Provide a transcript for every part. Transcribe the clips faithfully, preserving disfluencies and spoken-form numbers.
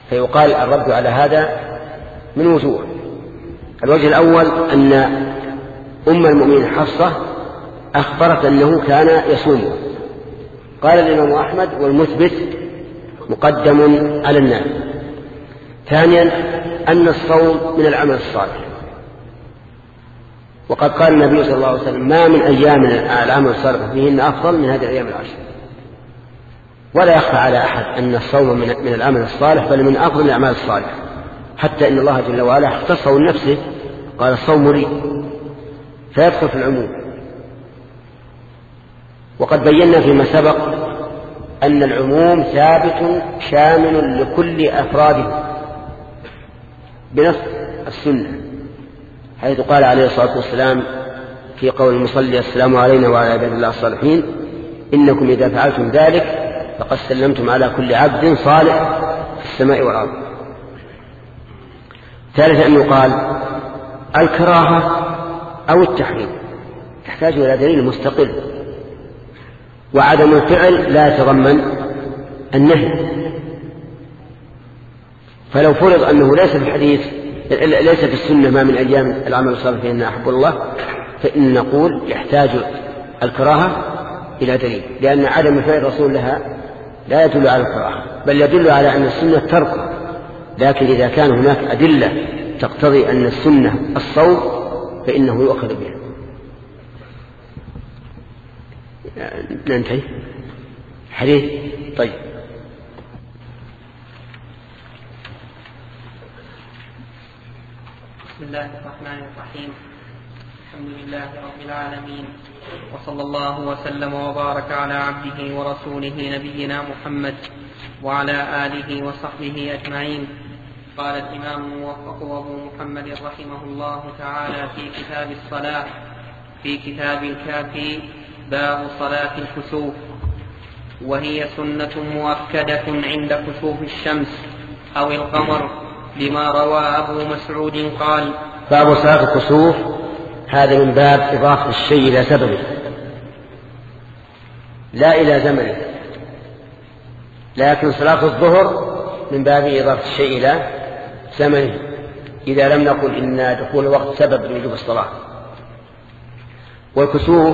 فيقال الرد على هذا من وجوه. الوجه الأول أن أم المؤمنين حفصة أخبرت أنه كان يصوم. قال الإمام أحمد والمثبت مقدم على النافي. ثانيا أن الصوم من العمل الصالح، وقد قال النبي صلى الله عليه وسلم ما من أيام العمل الصالح فيهن أفضل من هذه الأيام العشر. ولا يخفى على أحد أن الصوم من العمل الصالح بل من أفضل الأعمال الصالحة، حتى إن الله جل وعلا اختصه لنفسه قال الصوم لي، فيدخل في العموم. وقد بينا فيما سبق أن العموم ثابت شامل لكل أفراده بنص السنة، حيث قال عليه الصلاة والسلام في قول المصلي السلام علينا وعلى عباد الله الصالحين إنكم إذا فعلتم ذلك فقد سلمتم على كل عبد صالح في السماء والأرض. ثالثا أن يقال الكراهة أو التحريم تحتاج إلى دليل مستقل، وعدم الفعل لا يتضمن النهي. فلو فرض أنه ليس في الحديث ليس في السنة ما من أيام العمل الصالح فإن أحب الله، فإن نقول يحتاج الكراهة إلى دليل، لأن عدم فعل الرسول لها لا يدل على الكراهة بل يدل على أن السنة ترك. لكن إذا كان هناك أدلة تقتضي أن السنة الصوم فإنه يؤخذ بها. ننتهي حديث. طيب بسم الله الرحمن الرحيم. الحمد لله رب العالمين، وصلى الله وسلم وبارك على عبده ورسوله نبينا محمد وعلى آله وصحبه أجمعين. قال الإمام الموفق أبو محمد رحمه الله تعالى في كتاب الصلاة في كتاب الكافي باب صلاة الكسوف، وهي سنة مؤكدة عند كسوف الشمس أو القمر، لما روى أبو مسعود قال باب صلاة الكسوف. هذا من باب إضافة الشيء إلى سببه لا إلى زمنه، لكن صلاة الظهر من باب إضافة الشيء إلى زمنه إذا لم نقل إن دخول الوقت سبب لوجوب الصلاة. والكسوف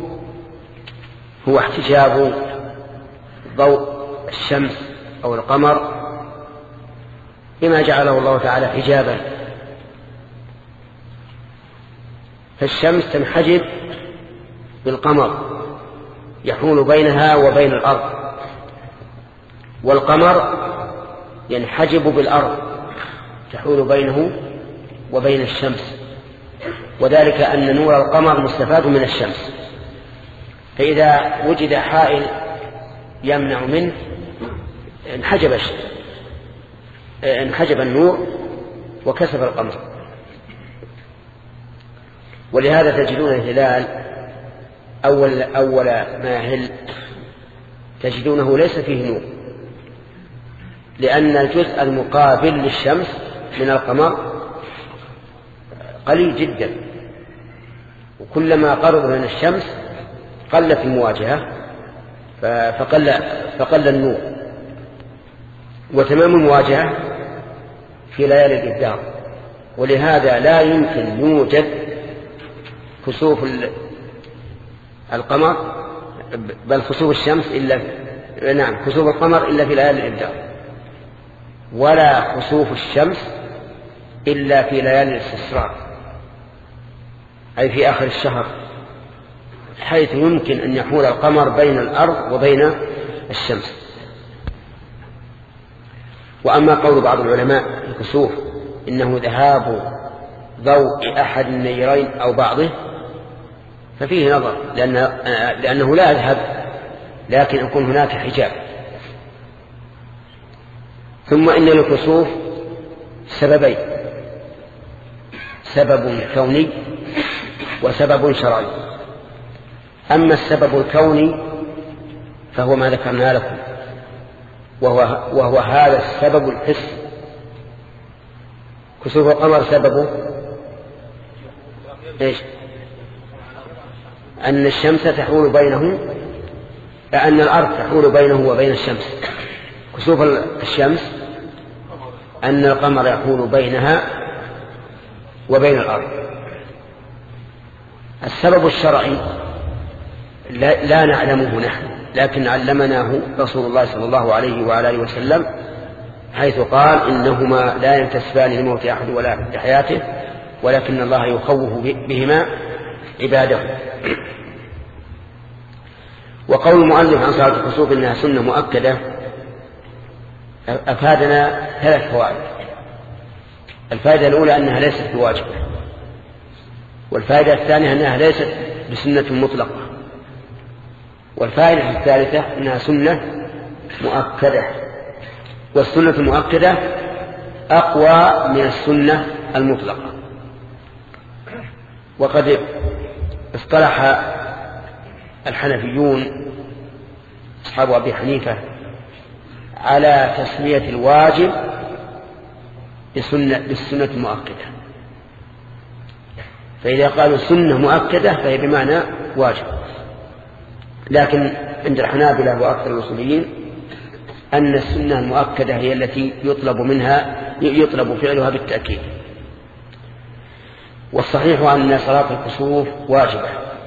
هو احتجاب ضوء الشمس أو القمر بما جعله الله تعالى حجابا، فالشمس تنحجب بالقمر يحول بينها وبين الأرض، والقمر ينحجب بالأرض تحول بينه وبين الشمس، وذلك أن نور القمر مستفاد من الشمس، فإذا وجد حائل يمنع منه انحجب انحجب النور وكسف القمر. ولهذا تجدون الهلال أول, أول ما يهل تجدونه ليس فيه نور، لأن الجزء المقابل للشمس من القمر قليل جدا، وكلما قرب من الشمس قلت المواجهة فقل, فقل النور. وتمام المواجهة في ليالي الإبدار، ولهذا لا يمكن يوجد كسوف القمر بل خسوف الشمس إلا نعم خسوف القمر إلا في ليالي الإبدار، ولا خسوف الشمس إلا في ليالي الاستسرار أي في آخر الشهر، حيث يمكن أن يحول القمر بين الأرض وبين الشمس. وأما قول بعض العلماء الكسوف إنه ذهاب ضوء أحد النيرين أو بعضه ففيه نظر، لأن لأنه لا يذهب لكن يكون هناك حجاب. ثم إن الكسوف سببين، سبب كوني وسبب شرعي. أما السبب الكوني فهو ما ذكرنا لكم، وهو, وهو هذا السبب الحسي. كسوف القمر سببه إيش؟ أن الشمس تحول بينه أن الأرض تحول بينه وبين الشمس. كسوف الشمس أن القمر يحول بينها وبين الأرض. السبب الشرعي لا, لا نعلمه نحن، لكن علمناه رسول الله صلى الله عليه وعلى آله وسلم، حيث قال إنهما لا ينتسبان لموت أحد ولا لحياته، ولكن الله يخوف بهما عباده. وقول المؤلف عن صلاة الكسوف إنها سنة مؤكدة أفادنا ثلاث فوائد. الفائدة الأولى أنها ليست بواجبة، والفائدة الثانية أنها ليست بسنة مطلقة، والفائدة الثالثة أنها سنة مؤكدة، والسنة المؤكدة أقوى من السنة المطلقة. وقد اصطلح الحنفيون أصحاب أبي حنيفة على تسمية الواجب بسنة بالسنة المؤكدة، فإذا قالوا سنة مؤكدة فهي بمعنى واجب. لكن عند الحنابلة وأكثر الأصوليين أن السنة المؤكدة هي التي يطلب منها يطلب فعلها بالتأكيد. والصحيح أن صلاة الكسوف واجبة،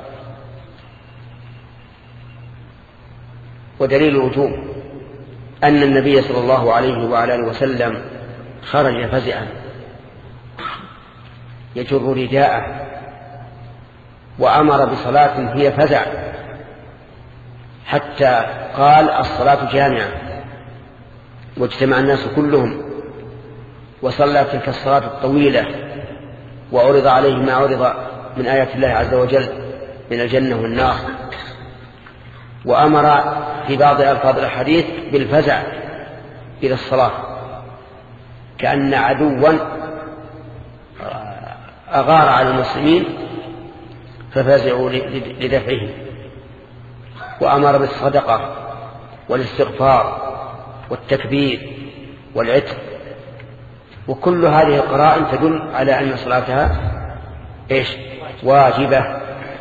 ودليل الوجوب أن النبي صلى الله عليه وعلى آله وسلم خرج فزعا يجر رداءه وأمر بصلاة هي فزع، حتى قال الصلاة جامعة، واجتمع الناس كلهم وصلى تلك الصلاة الطويلة، وعرض عليه ما عرض من آيات الله عز وجل من الجنة والنار، وأمر في بعض ألفاظ الحديث بالفزع إلى الصلاة، كأن عدوا أغار على المسلمين ففزعوا لدفعه، وأمر بالصدقة والاستغفار والتكبير والعتق. وكل هذه القرائن تدل على أن صلاتها إيش؟ واجبة.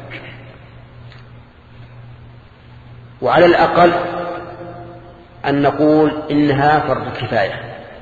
وعلى الأقل أن نقول إنها فرض كفاية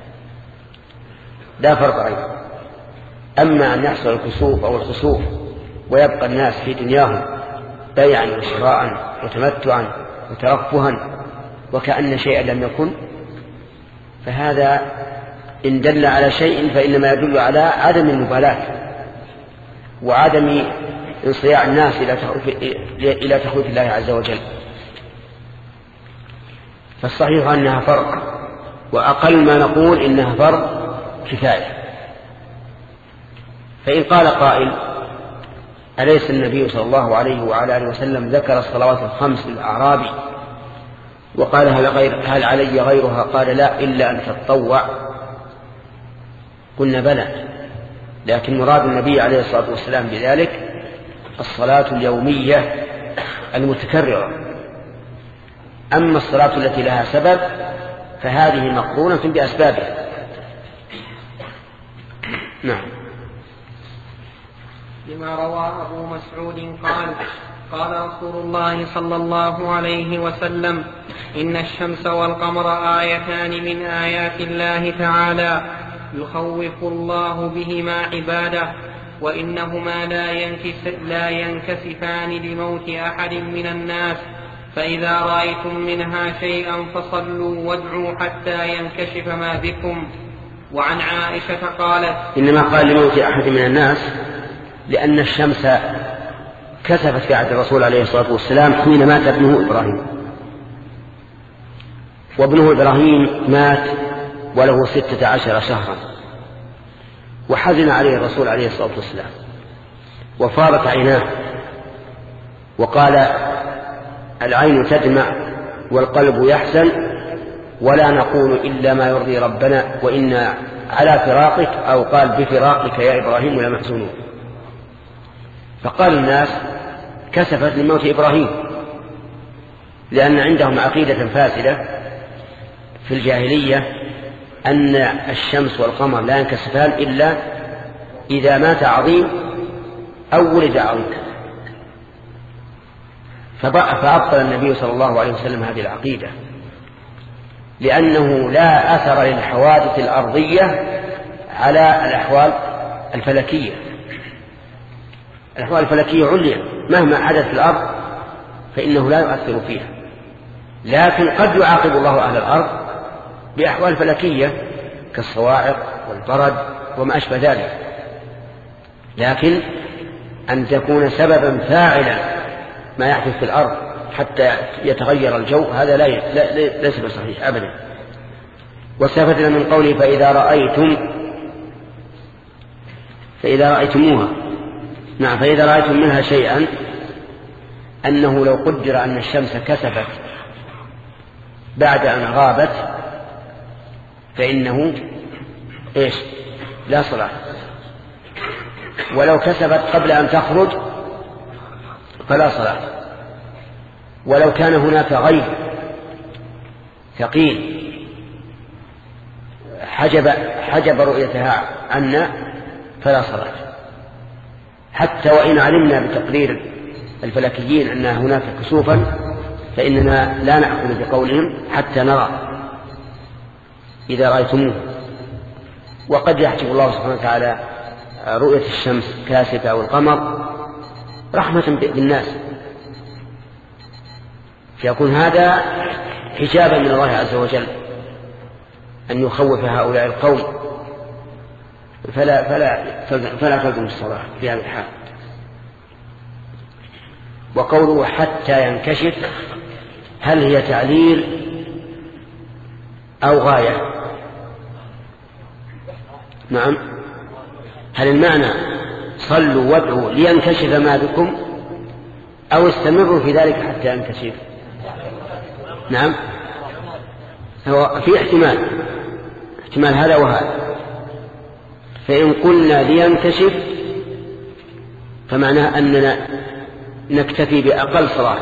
لا فرض عين. أما أن يحصل الكسوف أو الخسوف ويبقى الناس في دنياهم بيعا وشراء وتمتعا وترفها وكأن شيئا لم يكن، فهذا إن دل على شيء فإنما يدل على عدم المبالاة وعدم انصياع الناس إلى تخويف الله عز وجل. فالصحيح أنها فرض، وأقل ما نقول إنها فرض كفاية. فإن قال قائل أليس النبي صلى الله عليه وعلى آله وسلم ذكر الصلوات الخمس للأعرابي وقال هل, غير هل علي غيرها؟ قال لا إلا أن تتطوع. قلنا بلى، لكن مراد النبي عليه الصلاة والسلام بذلك الصلاة اليومية المتكررة. أما الصلاة التي لها سبب فهذه مقرونة بأسبابها. نعم. لما روى أبو مسعود قال قال رسول الله صلى الله عليه وسلم إن الشمس والقمر آيتان من آيات الله تعالى يخوف الله بهما عباده، وإنهما لا, ينكس لا ينكسفان لموت أحد من الناس، فإذا رأيتم منها شيئا فصلوا وادعوا حتى ينكشف ما بكم. وعن عائشة قالت إنما قال لموت أحد من الناس لأن الشمس كسفت في عهد الرسول عليه الصلاة والسلام حين مات ابنه إبراهيم، وابنه إبراهيم مات وله ستة عشر شهرا، وحزن عليه الرسول عليه الصلاة والسلام وفاضت عيناه، وقال العين تدمع والقلب يحزن ولا نقول إلا ما يرضي ربنا وإنا على فراقك، أو قال بفراقك يا إبراهيم لمحزونون. فقال الناس كسفت لموت إبراهيم، لأن عندهم عقيدة فاسدة في الجاهلية أن الشمس والقمر لا ينكسفان إلا إذا مات عظيم أو ولد عظيم. فأبطل النبي صلى الله عليه وسلم هذه العقيدة، لأنه لا أثر للحوادث الأرضية على الأحوال الفلكية. الأحوال الفلكية عليا مهما حدث في الأرض فإنه لا يؤثر فيها، لكن قد يعاقب الله أهل الأرض بأحوال فلكية كالصواعق والبرد وما أشبه ذلك، لكن أن تكون سببا فاعلا ما يحدث في الأرض حتى يتغير الجو هذا لا ليس بصحيح أبدا. واستفدنا من قوله فإذا رأيتم فإذا رأيتموها، نعم فإذا رأيتم منها شيئا، أنه لو قدر أن الشمس كسفت بعد أن غابت فإنه إيش لا صلاة، ولو كسفت قبل أن تخرج فلا صلاة، ولو كان هناك غيب ثقيل حجب, حجب رؤيتها عنا فلا صلاة، حتى وإن علمنا بتقرير الفلكيين أن هناك كسوفا فإننا لا نأخذ بقولهم حتى نرى إذا رأيتموه. وقد يحجب الله سبحانه وتعالى رؤية الشمس كاسفة أو القمر رحمة بالناس، فيكون هذا حجابا من الله عز وجل أن يخوف هؤلاء القوم، فلا فلا فلا تلزم الصلاة في هذا الحال. وقوله حتى ينكشف هل هي تعليل أو غاية؟ نعم، هل المعنى صلوا وادعوا لينكشف ما بكم أو استمروا في ذلك حتى ينكشف؟ نعم، هو في احتمال احتمال هذا وهذا. فإن قلنا لينكشف فمعناه أننا نكتفي بأقل صلاة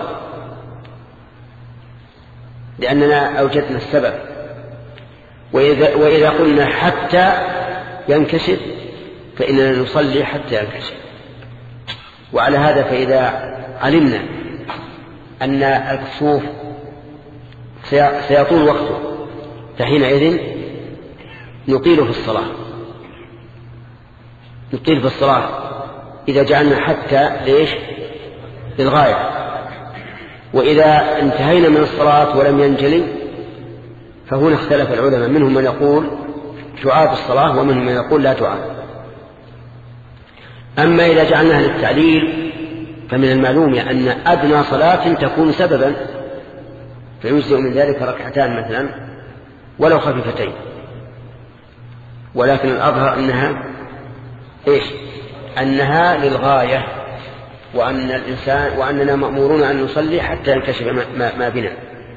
لأننا أوجدنا السبب، وإذا, وإذا قلنا حتى ينكشف فإننا نصلي حتى ينكشف. وعلى هذا فإذا علمنا أن الكسوف سيطول وقته فحينئذ نطيل في الصلاة نطيل في الصلاة إذا جعلنا حتى ليش للغاية. وإذا انتهينا من الصلاة ولم ينجلي فهنا اختلف العلماء، منهم من يقول تعاد الصلاة ومنهم من يقول لا تعاد. أما إذا جعلناها للتعليل فمن المعلوم أن أدنى صلاة تكون سببا فيجزئ من ذلك ركعتان مثلا ولو خفيفتين، ولكن الأظهر أنها إيش أنها للغاية، وأن الإنسان وأننا مأمورون أن نصلي حتى ينكشف ما, ما بنا.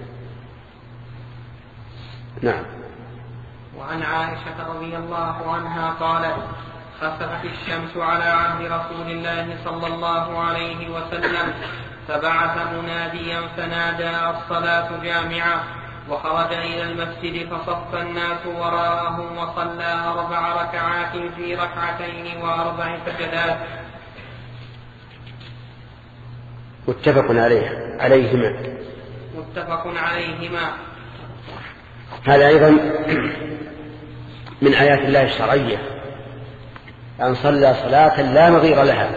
نعم. وعن عائشة رضي الله عنها قالت خسفت الشمس على عهد رسول الله صلى الله عليه وسلم فبعث مناديا فنادى الصلاة جامعة، وخرج إلى المسجد فصف الناس وراءهم وصلى أربع ركعات في ركعتين وأربع سجدات. متفق عليه عليهما متفق عليهما. هذا أيضا من آيات الله الشرعية أن صلى صلاة لا نظير لها،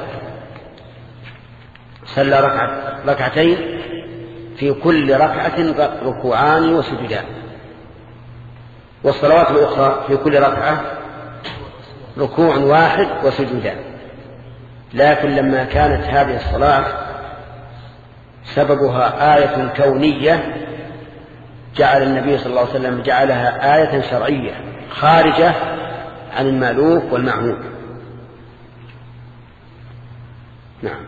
صلى ركعة ركعتين في كل ركعة ركوعان وسجدان، والصلوات الأخرى في كل ركعة ركوع واحد وسجدان. لكن لما كانت هذه الصلاة سببها آية كونية جعل النبي صلى الله عليه وسلم جعلها آية شرعية خارجة عن المألوف والمعهود. نعم.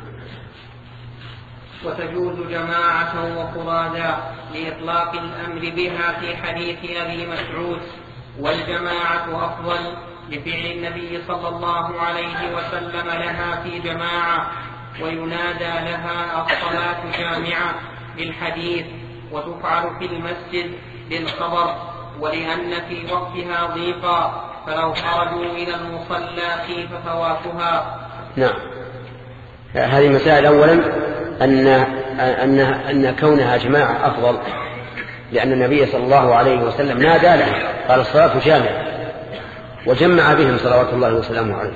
وتجوز جماعة وفرادا لإطلاق الأمر بها في حديث أبي مسعود، والجماعة أفضل لفعل النبي صلى الله عليه وسلم لها في جماعة، وينادى لها الصلاة جامعة للحديث، وتفعل في المسجد للخبر، ولأن في وقتها ضيقا فلو خرجوا إلى المصلى خيف فواتها. نعم. هذه مسائل. أولا أن, أن, أن كونها جماعة أفضل، لأن النبي صلى الله عليه وسلم نادى له قال الصلاة جامعة، وجمع بهم صلوات الله وسلامه عليه.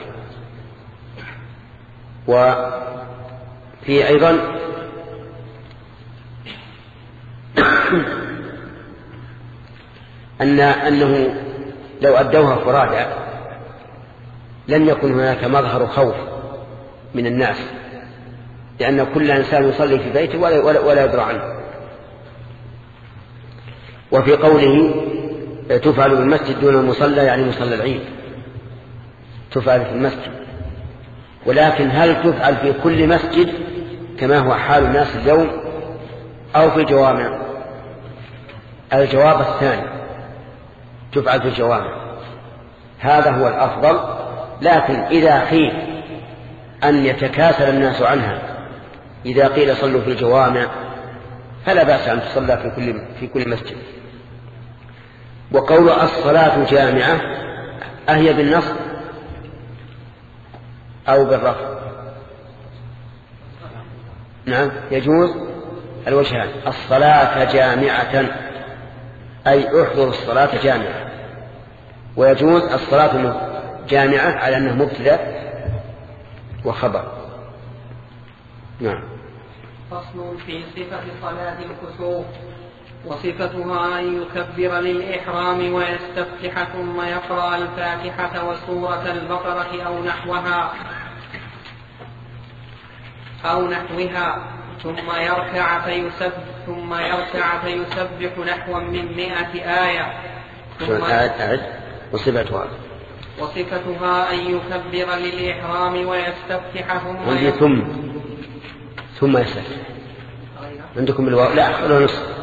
وفي أيضا أن أنه لو أدوها فرادى لم يكن هناك مظهر خوف من الناس، لأن كل إنسان يصلي في بيته ولا, ولا, ولا يدرى عنه. وفي قوله تفعل بالمسجد دون المصلى يعني مصلى العيد، تفعل في المسجد، ولكن هل تفعل في كل مسجد كما هو حال الناس اليوم أو في الجوامع؟ الجواب الثاني، تفعل في الجوامع، هذا هو الأفضل. لكن إذا خيف أن يتكاسل الناس عنها إذا قيل صلوا في الجوامع فلا بأس أن تصلى في كل, في كل مسجد. وقول الصلاة جامعة أهي بالنصب أو بالرفع؟ نعم يجوز الوجهان. الصلاة جامعة أي احضر الصلاة جامعة، ويجوز الصلاة جامعة على أنه مبتدأ وخبر. نعم. فصل في صفة صلاة الكسوف. وصفتها أن يكبر للإحرام ويستفتح ثم يقرأ الفاتحة وسورة البقرة أو نحوها أو نحوها ثم يركع فيسبح ثم يركع فيسبح نحوا من مئة آية. ثم أعد وصفتها وصفتها أن يكبر للإحرام ويستفتح ثم عندي ثم ثم يستفتح عندكم الواو لا خلوا نص.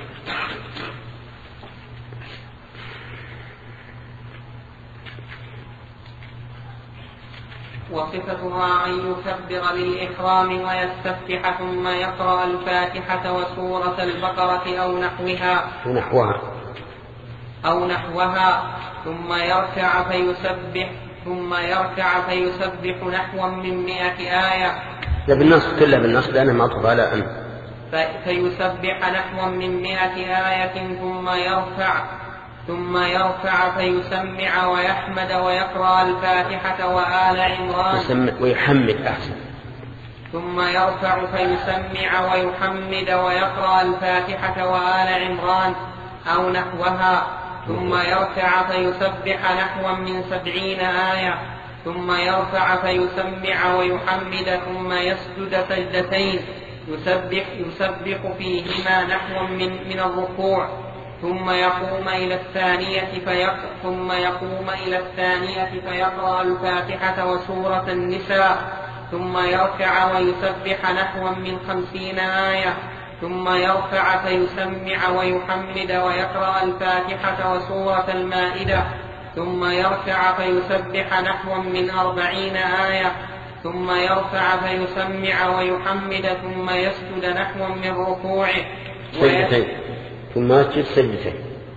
وصفتها أن يكبر للإحرام ويستفتح ثم يقرأ الفاتحة وسورة البقرة أو نحوها ونحوها أو نحوها ثم يركع فيسبح ثم يركع فيسبح نحوا من مئة آية. لا بالنص كله بالنص لأنه معطوف على أن فيسبح نحوا من مئة آية ثم يرفع ثم يرفع فيسمع ويحمد ويقرأ الفاتحة وآل عمران ويحمد أحسن ثم يرفع فيسمع ويحمد ويقرأ الفاتحة وآل عمران أو نحوها ثم يركع فيسبح نحوا من سبعين آية ثم يرفع فيسمع ويحمد ثم يسجد سجدتين يسبح, يسبح فيهما نحوا من, من الركوع ثم يقوم إلى الثانية فيقرأ ثم يقوم إلى الثانية فيقرأ الفاتحة وسورة النساء ثم يركع ويسبح نحوا من خمسين آية ثم يرفع فيسمع ويحمد ويقرأ الفاتحة وسورة المائدة ثم يركع فيسبح نحوا من أربعين آية ثم يرفع فيسمع ويحمد ثم يسجد نحوا من ركوعه سجدتين ثم يسجد سجدتين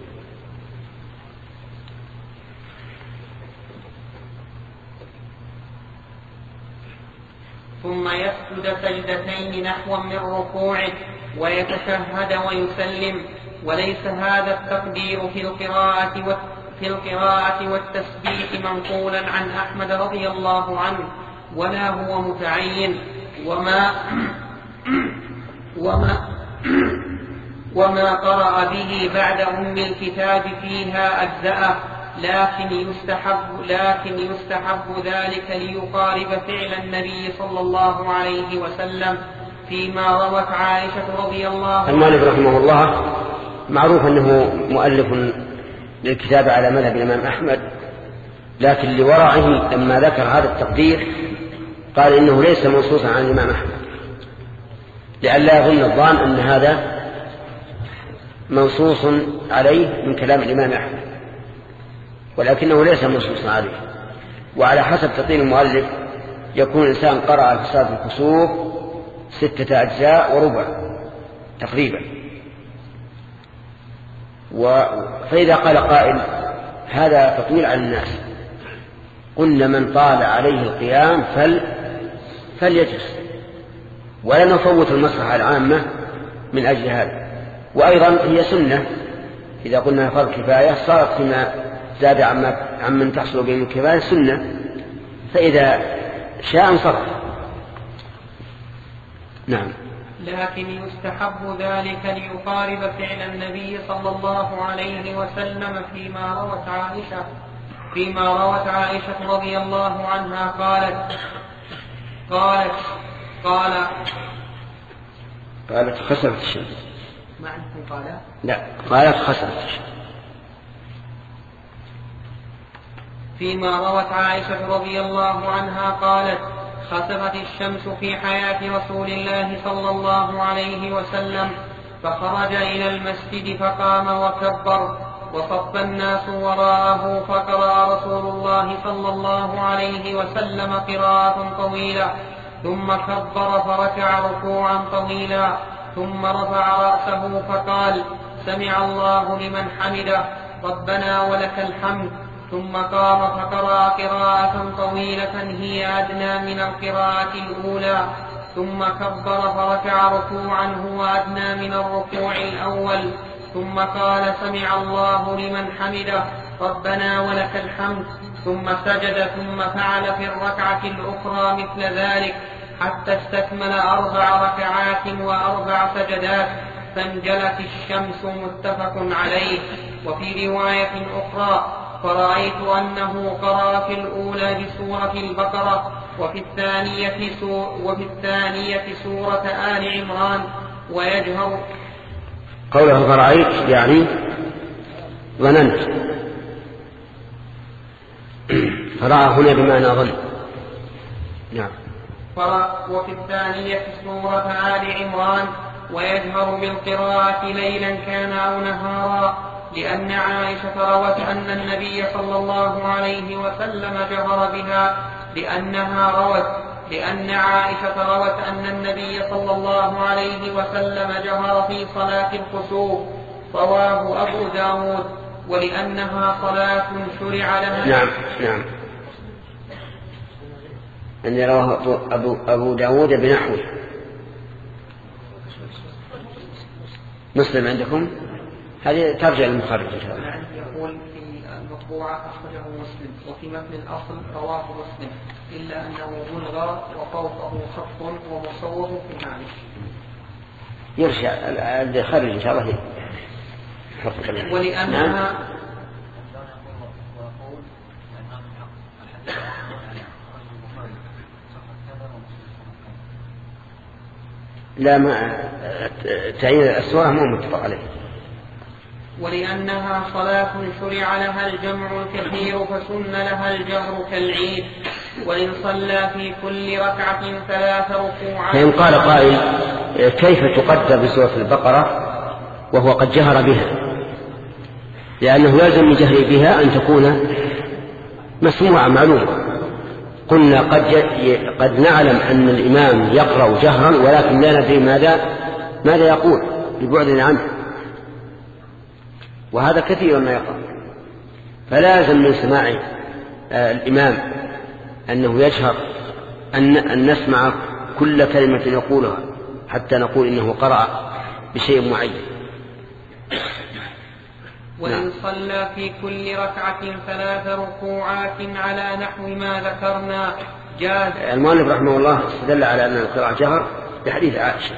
ثم يسجد سجدتين نحوا من ركوعه ويتشهد ويسلم. وليس هذا التقدير في القراءة في القراءة والتسبيح منقولا عن أحمد رضي الله عنه ولا هو متعين وما وما وما قرأ به بعد أم الكتاب فيها أجزأه، لكن يستحب لكن يستحب ذلك ليقارب فعل النبي صلى الله عليه وسلم فيما روت عائشة رضي الله عنها. المؤلف رحمه الله معروف أنه مؤلف للكتاب على مذهب الإمام أحمد، لكن لورعه لما ذكر هذا التقدير قال إنه ليس منصوصا عن الإمام أحمد، لئلا يظن الظان أن هذا منصوص عليه من كلام الإمام أحمد، ولكنه ليس منصوصا عليه. وعلى حسب تقدير المؤلف يكون الإنسان قرأ في صلاة الكسوف ستة أجزاء وربع تقريبا. فإذا قال قائل هذا تطويل على الناس، قلنا من طال عليه القيام فل فليجلس، ولا نفوت المصلحة العامة من أجل هذا، وأيضا هي سنة، إذا قلنا فرض كفاية صارت فيما زاد عمن تحصل بهم الكفاية سنة، فإذا شاء انصرف. نعم. لكن يستحب ذلك ليقارب فعل النبي صلى الله عليه وسلم فيما روت عائشة فيما روت عائشة رضي الله عنها قالت قالت قال قالت خسفت الشمس. ما عندكم قال؟ لا، قالت خسفت الشمس. فيما روت عائشة رضي الله عنها قالت خسفت الشمس في حياة رسول الله صلى الله عليه وسلم، فخرج إلى المسجد فقام وكبر، وصف الناس وراءه، فقرأ رسول الله صلى الله عليه وسلم قراءة طويلة، ثم كبر فركع ركوعا طويلا، ثم رفع رأسه فقال سمع الله لمن حمده ربنا ولك الحمد، ثم قام فقرأ قراءة طويلة هي أدنى من القراءة الأولى، ثم كبر فركع ركوعا هو أدنى من الركوع الأول، ثم قال سمع الله لمن حمده ربنا ولك الحمد، ثم سجد، ثم فعل في الركعة الأخرى مثل ذلك حتى استكمل أربع ركعات وأربع سجدات، فانجلت الشمس. متفق عليه. وفي رواية أخرى فرأيت أنه قرأ في الأولى بسورة البقرة، وفي الثانية, سو وفي الثانية سورة آل عمران ويجهر. قوله فرأيت يعني ظننت، فرأى هنا بمعنى ظن. نعم. وفي الثانية سورة آل عمران ويجهر بالقراءة ليلا كان أو نهارا، لأن عائشة روت أن النبي صلى الله عليه وسلم جهر بها، لأنها روت لأن عائشة روت أن النبي صلى الله عليه وسلم جهر في صلاة الخسوف، رواه أبو داود، ولأنها صلاة شرع لها. نعم نعم. أن رواه أبو, أبو داود بنحوه. مسلم عندكم؟ هذه ترجع للمخرج إن شاء الله. يقول في المطبوعة أخرجه مسلم، وفي متن الأصل رواه مسلم، إلا أنه ملغى وفوقه خط ومصور في المعنى. يرجع الخرج إن شاء الله. ولأنها لا، ما تعيين السورة مو متفق عليه. ولأنها صلاة شرع لها الجمع الكثير فسن لها الجهر كالعيد، وإن صلى في كل ركعة ثلاث ركوعات. فإن قال قائل كيف تقدر بسورة البقرة وهو قد جهر بها؟ لأنه يلزم من جهره بها أن تكون مسموعة معلومة. قلنا قد, قد نعلم أن الإمام يقرأ جهرا ولكن لا ندري ماذا, ماذا يقول لبعدنا عنه، وهذا كثير ما يقرأ. فلازم من سماع الإمام أنه يجهر، أن, أن نسمع كل كلمة يقولها حتى نقول إنه قرأ بشيء معين. وإن صلى في كل ركعة ثلاث ركوعات على نحو ما ذكرنا جاز. المؤلف رحمه الله استدل على أن القراءة جهر بحديث عائشة،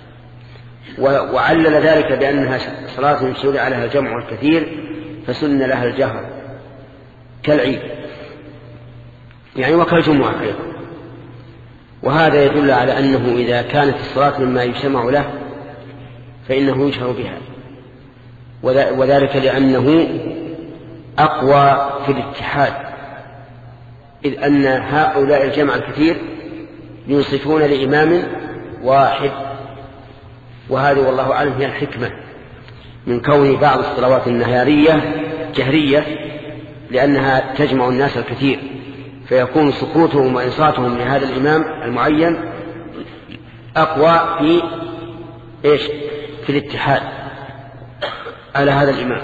وعلل ذلك بأنها صلاة شرع لها الجمع الكثير فسن لها الجهر كالعيد يعني وكالجمعة أيضا. وهذا يدل على أنه إذا كانت الصلاة مما يجتمع له فإنه يجهر بها، وذلك لأنه أقوى في الاتحاد، إذ أن هؤلاء الجمع الكثير ينصفون لإمام واحد، وهذه والله أعلم هي الحكمة من كون بعض الصلوات النهارية جهرية، لأنها تجمع الناس الكثير، فيكون سكوتهم وإنصاتهم لهذا الإمام المعين أقوى في إيش؟ في الاتحاد على هذا الإمام.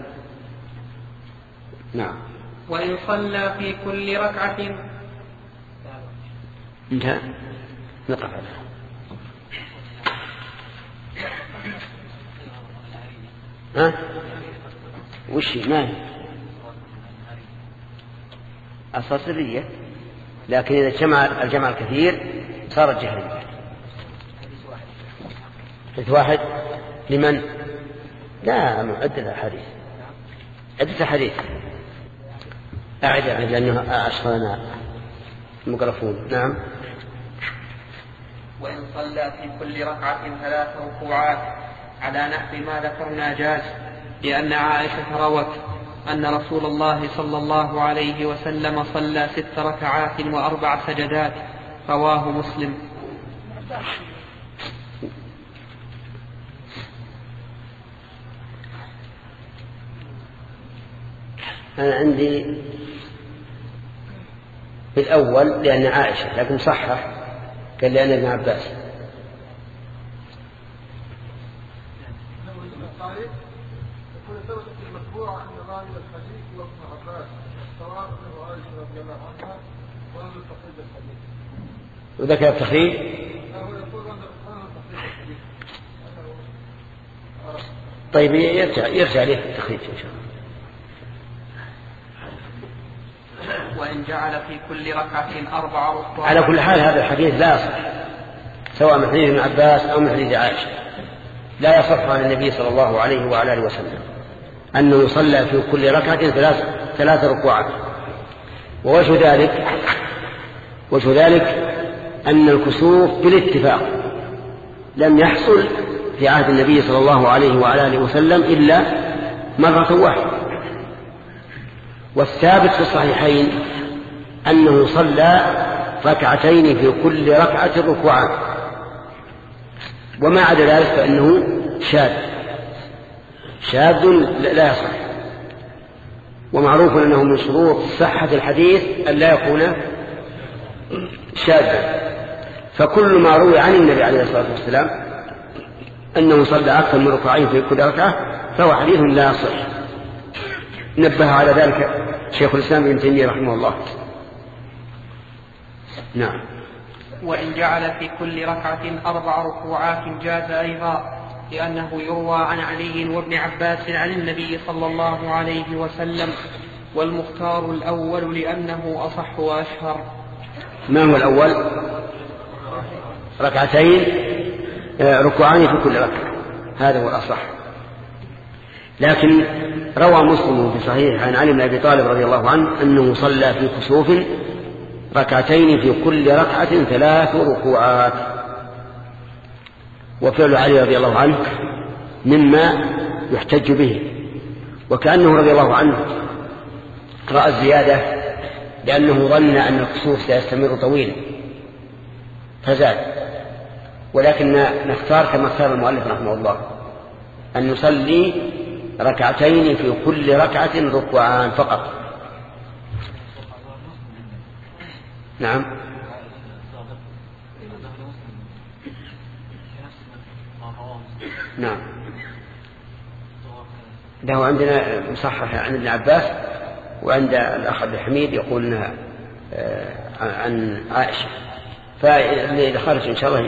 نعم. وإن صلى في كل ركعة انتهى نقف. ها وش ما أصل سرية، لكن إذا جمع الجمع الكثير صارت جهرية. حديث واحد لمن؟ لا عدة حديث عدة حديث أعد لأنه أشغلنا المقرفون. نعم. وإن صلى في كل ركعة ثلاث ركوعات على نحو ما ذكرنا جاز، لأن عائشة روت أن رسول الله صلى الله عليه وسلم صلى ست ركعات وأربع سجدات، رواه مسلم. أنا عندي في الأول لأن عائشة، لكن صحح قال لأن ابن عباس. وذكر التخريج. طيب يرجع يرجع ليه التخريج إن شاء الله. وإن جعل في كل ركعة أربع ركوعات. على كل حال هذا الحديث لا يصح، سواء من حديث ابن عباس أو من حديث عائشة، لا يصح عن النبي صلى الله عليه وعلى آله وسلم أنه يصلى في كل ركعة ثلاث ثلاث ركوعات. ووجه ذلك وجه ذلك أن الكسوف بالاتفاق لم يحصل في عهد النبي صلى الله عليه وعلى آله وسلم إلا مرة واحدة. والثابت في الصحيحين أنه صلى ركعتين في كل ركعة ركوعان، وما عدا ذلك فإنه شاذ شاذ لا يصح. ومعروف أنه من شروط صحة الحديث أن لا يكون شاذا. فكل ما روي عن النبي عليه الصلاة والسلام أنه صلى أكثر من ركعين في كل ركعة فهو حديث لا يصح. نبه على ذلك شيخ الإسلام ابن تيمية رحمه الله. نعم. وإن جعل في كل ركعة أربع ركوعات جاز أيضا، لأنه يروى عن علي وابن عباس عن النبي صلى الله عليه وسلم، والمختار الأول لأنه أصح وأشهر. ما هو الأول؟ ركعتين ركوعان في كل ركعة، هذا هو الأصح. لكن روى مسلم في صحيح عن علي بن أبي طالب رضي الله عنه أنه صلى في كسوف ركعتين في كل ركعة ثلاث ركوعات. وفعل علي رضي الله عنه مما يحتج به، وكأنه رضي الله عنه رأى الزيادة لأنه ظن أن الكسوف سيستمر طويلا فزاد. ولكن نختار كما اختار المؤلف رحمه الله أن نصلي ركعتين في كل ركعة ركوعان فقط. نعم. نعم. ده عندنا مصحح عن ابن عباس، وعند الأخ عبد الحميد يقول انها عن عائشة. فاللي خارج إن شاء الله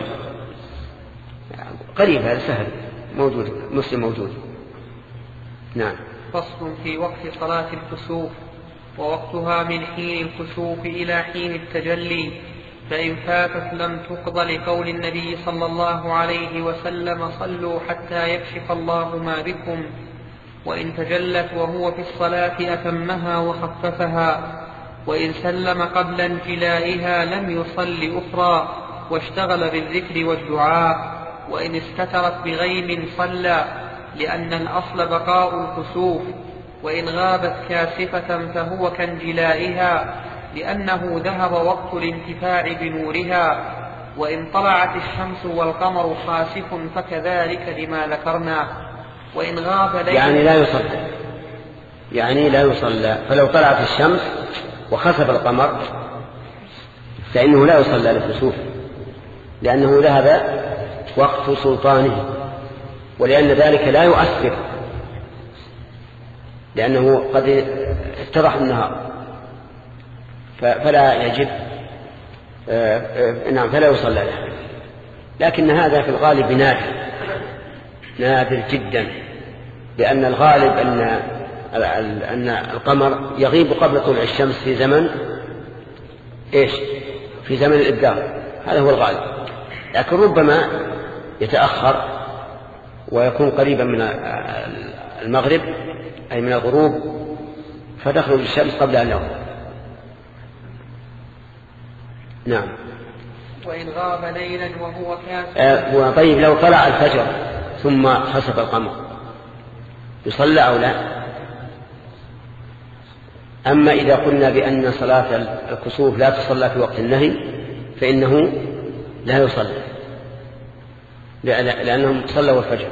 قريب، هذا سهل، موجود مسلم موجود. نعم. فصل في وقت صلاة الكسوف. ووقتها من حين الكسوف إلى حين التجلي، فإن فاتت لم تقض لقول النبي صلى الله عليه وسلم صلوا حتى يكشف الله ما بكم. وإن تجلت وهو في الصلاة أتمها وخففها، وإن سلم قبل انجلائها لم يصل أخرى واشتغل بالذكر والدعاء. وإن استترت بغيم صلى، لأن الأصل بقاء الكسوف. وإن غابت كاسفة فهو كانجلائها، لأنه ذهب وقت الانتفاع بنورها. وإن طلعت الشمس والقمر خاسف فكذلك لما ذكرنا. وإن غاب ليل يعني لا يصلى يعني لا يصلى فلو طلعت الشمس وخسف القمر فإنه لا يصلى للكسوف، لأنه ذهب وقت سلطانه، ولأن ذلك لا يؤثر، لأنه قد اتضح النهار فلا يجب نعم فلا يصلى له. لكن هذا في الغالب نادر نادر جدا، لأن الغالب أن أن القمر يغيب قبل طلوع الشمس في زمن إيش؟ في زمن الإبدار، هذا هو الغالب. لكن ربما يتأخر ويكون قريبا من المغرب أي من الغروب فتخرج الشمس قبل أن يغرب. نعم. وإن غاب ليلا وهو كاسب. آه طيب لو طلع الفجر ثم خسف القمر يصلى أو لا؟ أما إذا قلنا بأن صلاة الكسوف لا تصلى في وقت النهي فإنه لا يصلى لأنهم صلوا الفجر.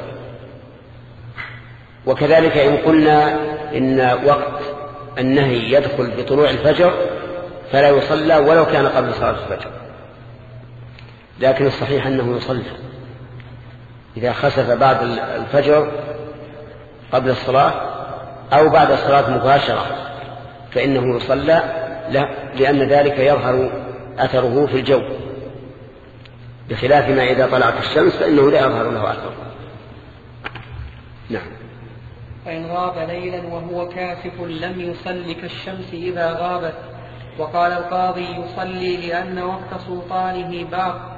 وكذلك إن قلنا إن وقت النهي يدخل بطلوع الفجر فلا يصلى ولو كان قبل صلاة الفجر، لكن الصحيح أنه يصلى إذا خسف بعد الفجر قبل الصلاة أو بعد الصلاة مباشرة فإنه يصلى لا، لأن ذلك يظهر أثره في الجو، بخلاف ما إذا طلعت الشمس فإنه لا يظهر له أثر. نعم. فإن غاب ليلا وهو كاسف لم يصل كالشمس إذا غابت. وقال القاضي يصلي لأن وقت سلطانه باق.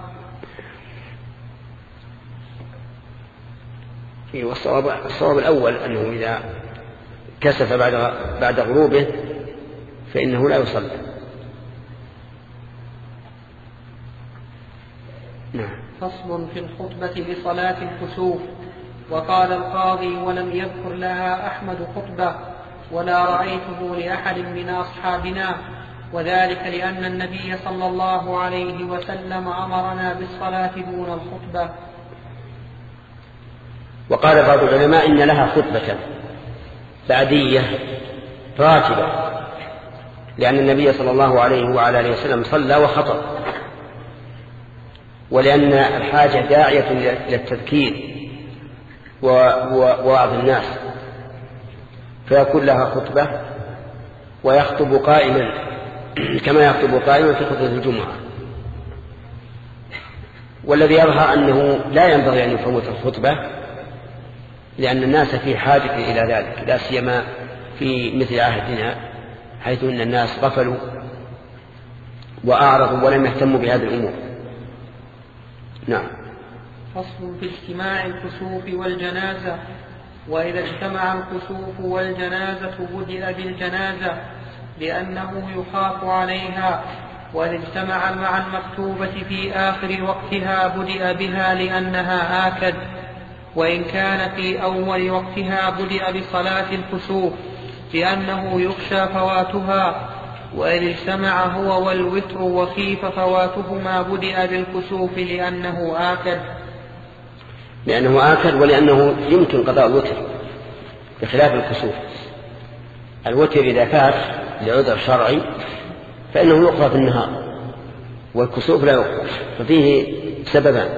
والصواب الصواب الأول أنه إذا كسف بعد بعد غروبه فإنه لا يصلي. نعم. فصل في الخطبة لصلاة الكسوف. وقال القاضي ولم يذكر لها أحمد خطبة ولا رأيته لأحد من أصحابنا، وذلك لأن النبي صلى الله عليه وسلم أمرنا بالصلاة دون الخطبة. وقال بعض العلماء إن لها خطبة بعدية راتبة، لأن النبي صلى الله عليه وعلى آله وسلم صلى وخطب، ولأن الحاجة داعية للتذكير ووعظ الناس، فيكون لها خطبة ويخطب قائما كما يخطب قائما في خطبة الجمعة. والذي يظهر أنه لا ينبغي أن يفوت الخطبة، لأن الناس في حاجة إلى ذلك، لا سيما في مثل عهدنا حيث أن الناس غفلوا وأعرضوا ولم يهتموا بهذه الأمور. نعم. فصل في اجتماع الكسوف والجنازة. وإذا اجتمع الكسوف والجنازة بدأ بالجنازة لأنه يخاف عليها، وإذا اجتمع مع المكتوبة في آخر وقتها بدأ بها لأنها آكد، وإن كان في أول وقتها بدأ بصلاة الكسوف لأنه يخشى فواتها، وإن اجتمع هو والوتر وخيف فواتهما بدأ بالكسوف لأنه آكد لأنه آكد ولأنه يمكن قضاء الوتر بخلاف الكسوف. الوتر إذا فات لعذر شرعي فإنه يقضى في النهار، والكسوف لا يقضى، ففيه سببان.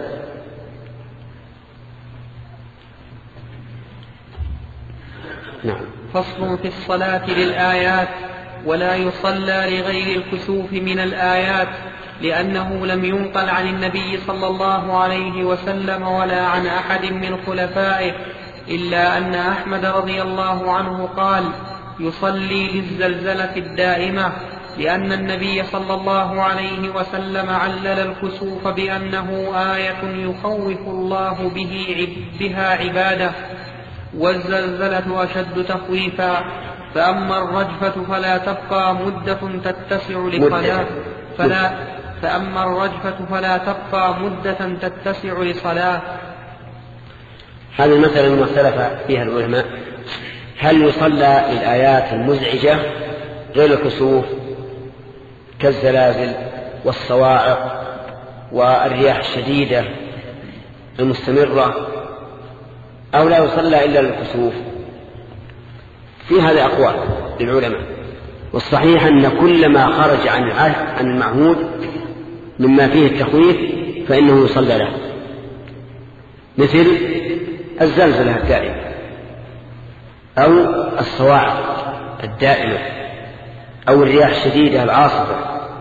نعم. فصل في الصلاة للآيات. ولا يصلى لغير الكسوف من الآيات، لأنه لم ينقل عن النبي صلى الله عليه وسلم ولا عن أحد من خلفائه، إلا أن أحمد رضي الله عنه قال يصلي للزلزلة الدائمة، لأن النبي صلى الله عليه وسلم علل الكسوف بأنه آية يخوف الله به بها عباده، والزلزلة أشد تخويفا. فأما الرجفة فلا تبقى مدة تتسع لصلاة فلا فأما الرجفة فلا تبقى مدة تتسع لصلاة. هذه المسألة مما اختلف فيها العلماء، هل يصلى للآيات المزعجة غير الكسوف كالزلازل والصواعق والرياح الشديدة المستمرة، أو لا يصلى إلا للكسوف؟ في هذا أقوال للعلماء، والصحيح أن كل ما خرج عن عن المعهود مما فيه التخويف فإنه يصلى له، مثل الزلزلة الدائمة أو الصواعق الدائمة أو الرياح الشديدة العاصفة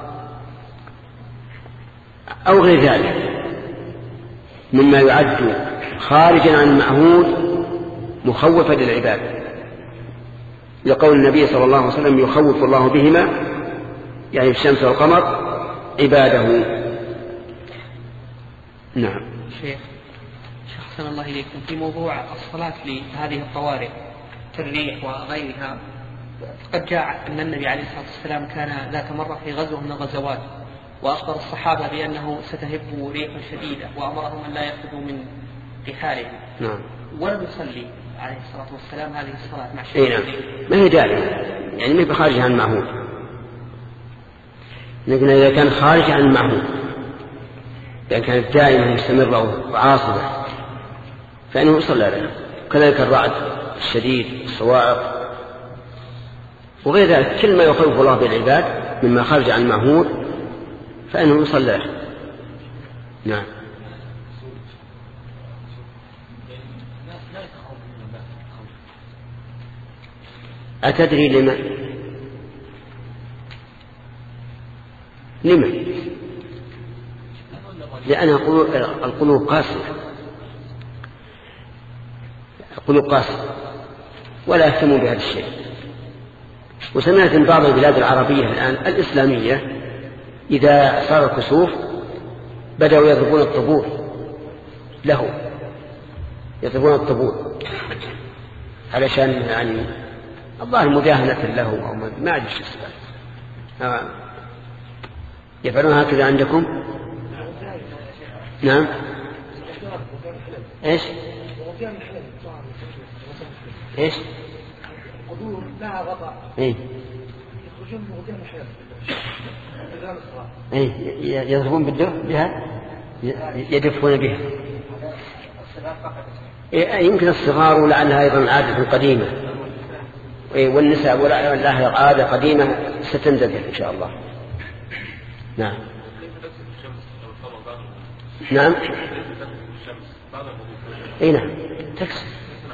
أو غير ذلك مما يعد خارجا عن المعهود مخوفا للعباد، لقول النبي صلى الله عليه وسلم يخوف الله بهما يعني الشمس والقمر عباده. نعم. شيخ أحسن الله إليكم، في موضوع الصلاة لهذه الطوارئ كالريح وغيرها، قد جاء أن النبي عليه الصلاة والسلام كان ذات مرة في غزوة من الغزوات وأخبر الصحابة بأنه ستهب ريح شديدة وأمرهم أن لا يأخذوا من رحالهم. نعم. ولم يصلي عليه الصلاة والسلام هذه الصلاة مع شيء. نعم. ما هي دائما يعني ما هي خارج عن المعهود، لكن إذا كان خارج عن المعهود لأن كانت دائما مستمرة وعاصبة فإنه يصلى له، كذلك الرعد الشديد الصواعق وغير ذلك، كل ما يخوف الله بالعباد مما خارج عن المعهود فإنه يصلى له. نعم. أتدري لمن؟ لمن؟ لأن القلوب قاسية، القلوب قاسية ولا يهتمون بهذا الشيء. وسمعت من بعض البلاد العربية الآن الإسلامية إذا صار الكسوف بدأوا يضربون الطبول له، يضربون الطبول علشان يعني الظاهر مداهنة له أو ما أدري شو السبب. يفعلون هكذا عندكم؟ نعم. ايش ايش قدور لها غطاء ايه يخرجون بغدان الحياة ايه يضربون بالدف بها يدفون بها. إيه يمكن الصغار ولعلها ايضا عادة قديمة، إيه والنساء ولعلها عادة قديمة ستندثر ان شاء الله. نعم. نعم. اي نعم تكسر.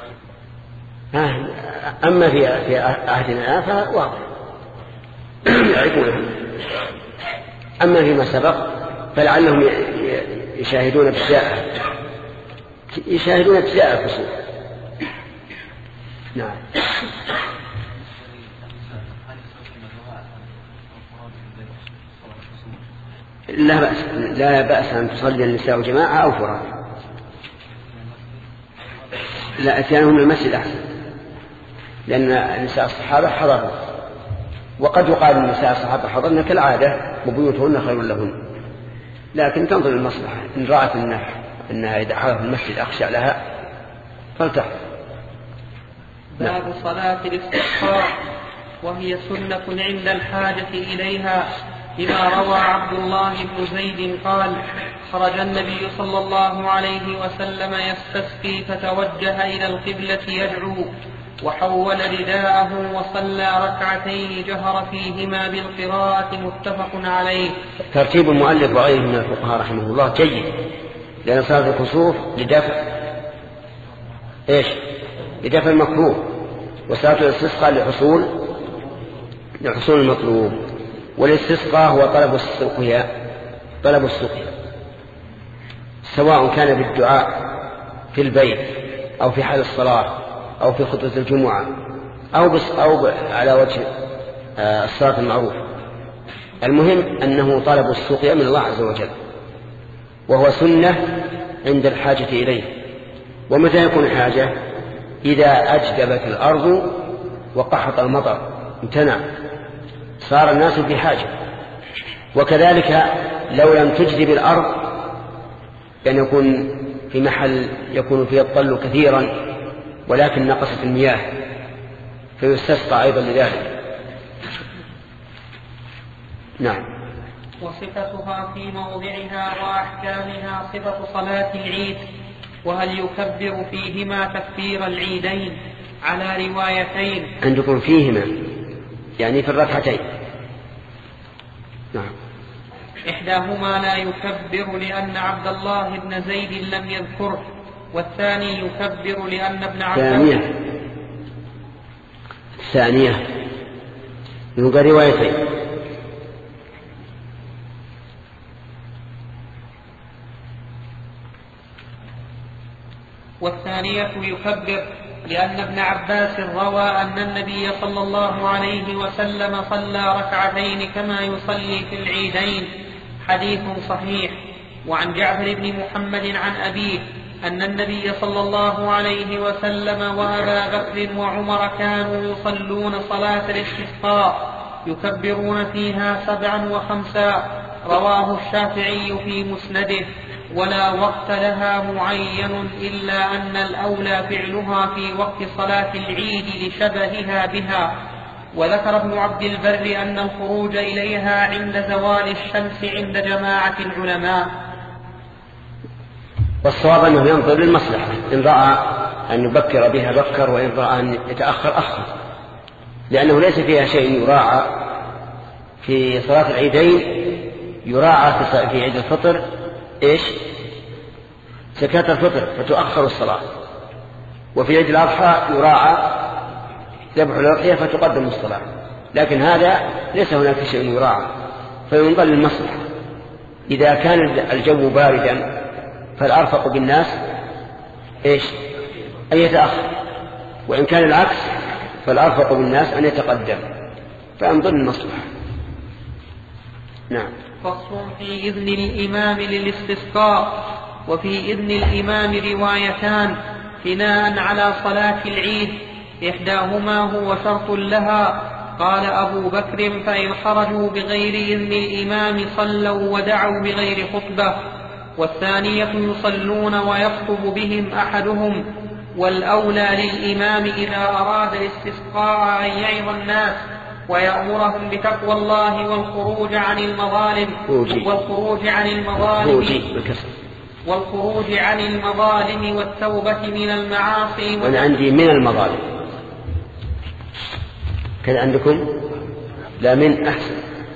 اما في في عهدنا فواضح يعرفونها. اما فيما سبق فلعلهم يشاهدون ابتداء يشاهدون ابتداء الكسوف. نعم. لا بأس لا بأس أن تصلي النساء جماعة أو فراد، لا أتيانهم المسجد أحسن، لأن نساء الصحابة حضروا، وقد يقال النساء الصحابة حضرن كالعادة وبيوتهن خير لهن، لكن تنظر المصلحة إن رأت أنها, إنها إذا حضرت المسجد أخشى لها فلتحضر. باب صلاة الاستسقاء وهي سنة عند الحاجة إليها، لما روى عبد الله بن زيد قال خرج النبي صلى الله عليه وسلم يستسقي فتوجه إلى القبلة يدعو وحول رداءه وصلى ركعتين جهر فيهما بالقراءة متفق عليه. ترتيب المؤلف وغيره من الفقهاء رحمه الله جيد، لأن صلاة الكسوف لدفع إيش؟ لدفع المكروه، وصلاة الاستسقاء لحصول لحصول المطلوب. والاستسقاء هو طلب السقيا طلب السقيا سواء كان بالدعاء في البيت أو في حال الصلاة أو في خطبة الجمعة أو بس أو على وجه الصلاة المعروف. المهم أنه طلب السقيا من الله عز وجل، وهو سنة عند الحاجة إليه. ومتى يكون حاجة؟ إذا أجدبت الأرض وقحط المطر امتنع، صار الناس في حاجة. وكذلك لو لم تجدب الأرض لأن يعني يكون في محل يكون فيه الطل كثيرا ولكن نقصت المياه فيستسقى أيضا لذلك. نعم. وصفتها في موضعها وأحكامها صفة صلاة العيد، وهل يكبر فيهما تكبير العيدين على روايتين. عندكم فيهما يعني في الركعتين. نعم. إحداهما لا يكبر لأن عبد الله بن زيد لم يذكره، والثاني يكبر لأن ابن عباس ثانية ثانية يبقى روايتين. والثانية يكبر لأن ابن عباس روى أن النبي صلى الله عليه وسلم صلى ركعتين كما يصلي في العيدين، حديث صحيح. وعن جعفر بن محمد عن أبيه أن النبي صلى الله عليه وسلم وأبا بكر وعمر كانوا يصلون صلاة الاستسقاء يكبرون فيها سبعا وخمسا، رواه الشافعي في مسنده. ولا وقت لها معين إلا أن الأولى فعلها في وقت صلاة العيد لشبهها بها. وذكر ابن عبد البر أن الخروج إليها عند زوال الشمس عند جماعة العلماء. والصواب أنه ينظر للمصلحة، إن رأى أن يبكر بها بكر، وإن رأى أن يتأخر أخر، لأنه ليس فيها شيء يراعى. في صلاة العيدين يراعى في عيد الفطر إيش؟ زكاة الفطر فتؤخر الصلاة، وفي عيد الأضحى يراعى ذبح الأضحية فتقدم الصلاة، لكن هذا ليس هناك شيء يراعى، فينظر للمصلحة. إذا كان الجو باردا فالأرفق بالناس إيش؟ أن يتأخر، وإن كان العكس فالأرفق بالناس أن يتقدم، فأنظر للمصلحة. نعم. فصل في إذن الإمام للاستسقاء. وفي إذن الإمام روايتان بناء على صلاة العيد، إحداهما هو شرط لها. قال أبو بكر: فإن خرجوا بغير إذن الإمام صلوا ودعوا بغير خطبة. والثانية يصلون ويخطب بهم أحدهم. والأولى للإمام إذا أراد الاستسقاء أن يعظ الناس ويأمرهم بتقوى الله والخروج عن المظالم والخروج عن المظالم والخروج عن المظالم والتوبة من المعاصي. وأنا عندي من المظالم، كان عندكم لا من أحسن.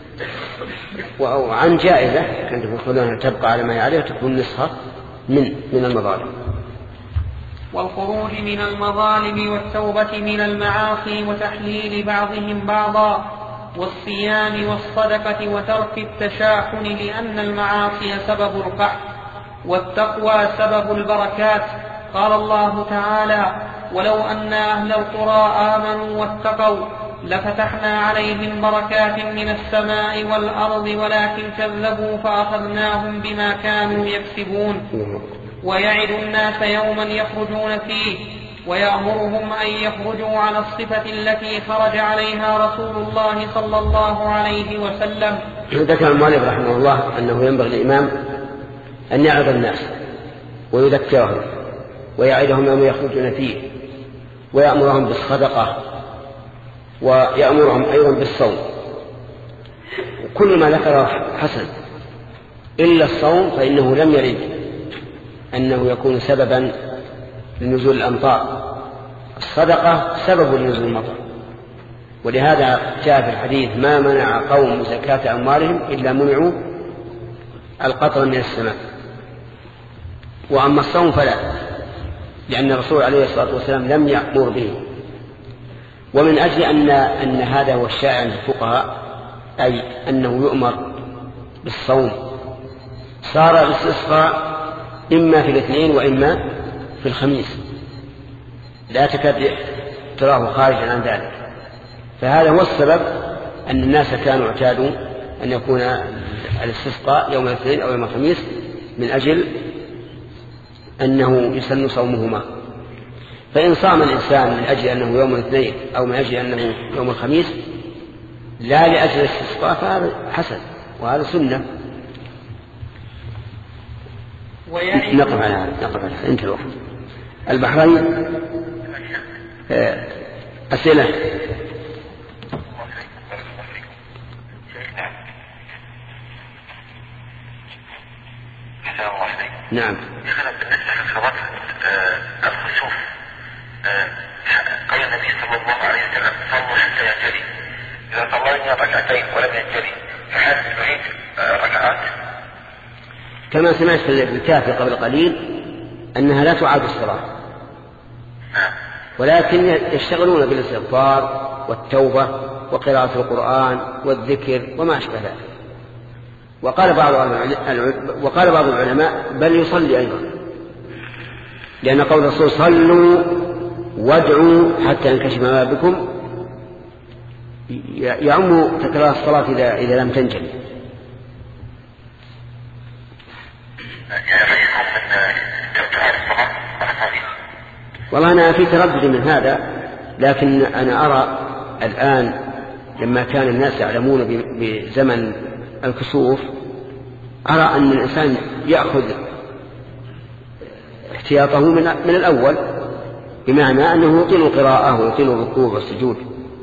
وعن جائزة كنتم تقولون تبقى على ما يعرف تكون نصها من من المظالم. والخروج من المظالم والتوبة من المعاصي وتحليل بعضهم بعضا، والصيام والصدقة وترك التشاحن، لأن المعاصي سبب القحط والتقوى سبب البركات. قال الله تعالى: ولو أن أهل القرى آمنوا واتقوا لفتحنا عليهم بركات من السماء والأرض ولكن كذبوا فأخذناهم بما كانوا يكسبون. ويعد الناس يوما يخرجون فيه ويأمرهم أن يخرجوا على الصفة التي خرج عليها رسول الله صلى الله عليه وسلم. ذكر المؤلف رحمه الله أنه ينبغي الإمام أن يعظ الناس ويذكرهم ويعدهم يوم يخرجون فيه، ويأمرهم بالصدقة، ويأمرهم أيضا بالصوم. وكل ما ذكره حسن إلا الصوم، فإنه لم يرد أنه يكون سببا لنزول الأمطار. الصدقة سبب لنزول المطر، ولهذا جاء في الحديث: ما منع قوم زكاة أموالهم إلا منعوا القطر من السماء. وأما الصوم فلا، لأن الرسول عليه الصلاة والسلام لم يأمر به. ومن أجل أن, أن هذا هو الشائع عند الفقهاء، أي أنه يؤمر بالصوم، صار الاستسقاء إما في الاثنين وإما في الخميس، لا تكاد تراه خارجا عن ذلك. فهذا هو السبب أن الناس كانوا اعتادوا أن يكون الاستسقاء يوم الاثنين أو يوم الخميس، من أجل أنه يسن صومهما. فإن صام الإنسان من أجل أنه يوم الاثنين أو من أجل أنه يوم الخميس لا لأجل الاستسقاء فهذا حسن وهذا سنة. نقف على هذا، نقف على هذا. انتهوا البحرين. أسئلة. نعم. بالنسبة لصلاة الخسوف قال النبي صلى الله عليه وسلم: صلوا حتى ينجلي. إذا صلينا ركعتين ولم ينجلي فهل نعيد ركعات؟ كما سمعت في الكافي قبل قليل أنها لا تعاد الصلاة، ولكن يشتغلون بالاستغفار والتوبة وقراءة القرآن والذكر وما أشبه ذلك. وقال بعض وقال بعض العلماء: بل يصلي أيضا، لأن قول الرسول: صلوا وادعوا حتى ينكشف ما بكم يعم تكرار الصلاة إذا, إذا لم تنجلي. والله أنا في تردد من هذا، لكن أنا أرى الآن لما كان الناس يعلمون بزمن الكسوف أرى أن الإنسان يأخذ احتياطه من, من الأول، بمعنى أنه يطيل القراءة ويطيل الركوع والسجود.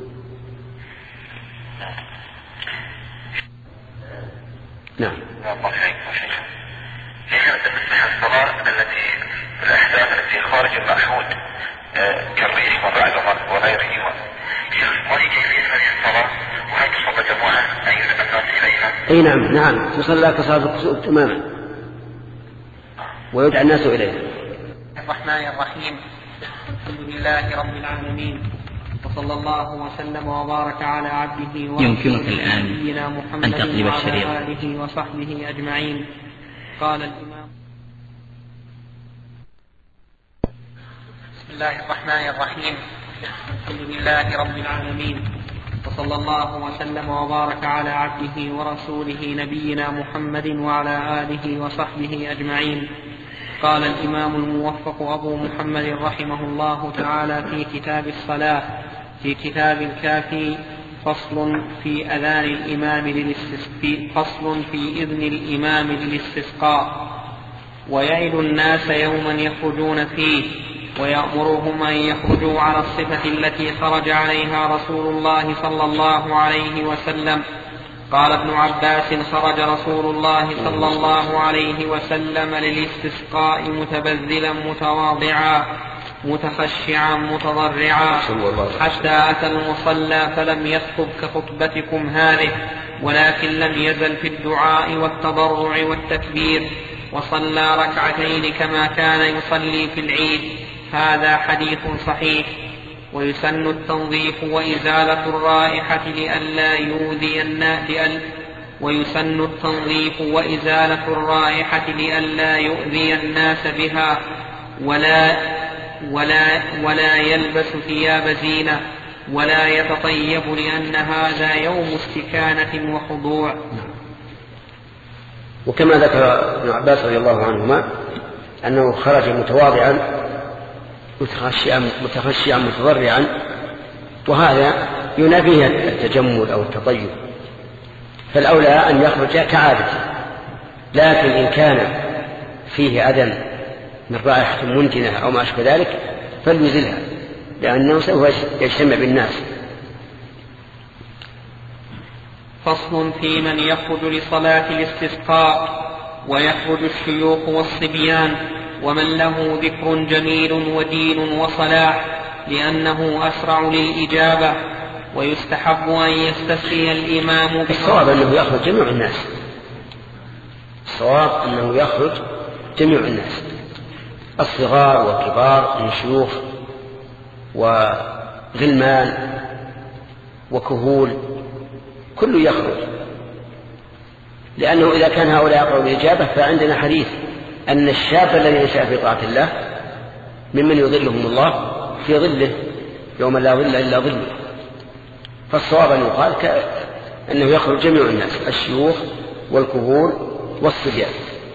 نعم. الصلاة التي الأحداث التي خارج المعهود كالريح والرعد وغيرهما، ما هي كيفية هذه الصلاة؟ وهل تصلى جماعة أي الناس إليها؟ أي نعم نعم تصلى كصلاة الكسوف تماما ويدعى الناس إليها. الرحمن الرحيم. الحمد لله رب العالمين، وصلى الله وسلم وبارك على عبده يمكنك الآن أن تقلب الشريط وعلى آله وصحبه أجمعين. قال الإمام بسم الله الرحمن الرحيم. الحمد لله رب العالمين، وصلى الله وسلم وبارك على عبده ورسوله نبينا محمد وعلى آله وصحبه أجمعين. قال الإمام الموفق أبو محمد رحمه الله تعالى في كتاب الصلاة في كتاب الكافي فصل في أذان الإمام للاستسقاء فصل في إذن الإمام للاستسقاء ويعد الناس يوما يخرجون فيه ويأمرهم أن يخرجوا على الصفة التي خرج عليها رسول الله صلى الله عليه وسلم. قال ابن عباس: خرج رسول الله صلى الله عليه وسلم للاستسقاء متبذلا متواضعا متخشعا متضرعا حتى أتى المصلى فلم يخطب كخطبتكم هذه، ولكن لم يزل في الدعاء والتضرع والتكبير، وصلى ركعتين كما كان يصلي في العيد. هذا حديث صحيح. ويسن التنظيف وإزالة الرائحة لئلا يؤذي الناس ويسن التنظيف وإزالة الرائحة لئلا يؤذي الناس بها، ولا ولا ولا يلبس ثياب زينة، ولا يتطيب، لأن هذا يوم استكانة وخضوع. وكما ذكر ابن عباس رضي الله عنهما أنه خرج متواضعا متخشعا متخشعا متضرعا، وهذا ينافيه التجمل أو التطيب، فالأولى أن يخرج كعادته. لكن إن كان فيه أذى من رائحة منتنة أو ما أشبه ذلك فليزلها، لأنه سوف يجتمع بالناس. فصل في من يخرج لصلاة الاستسقاء. ويخرج الشيوخ والصبيان ومن له ذكر جميل ودين وصلاح، لأنه أسرع للإجابة. ويستحب أن يستسقي الإمام. الصواب أنه يخرج جميع الناس الصواب أنه يخرج جميع الناس، الصغار والكبار من شيوخ وغلمان وكهول، كل يخرج، لأنه إذا كان هؤلاء يقرأوا الإجابة فعندنا حديث أن الشاب الذي نشأ في طاعة الله ممن يظلهم الله في ظله يوم لا ظل إلا ظله. فالصواب أن يقال أنه يخرج جميع الناس، الشيوخ والكهول والصبيان.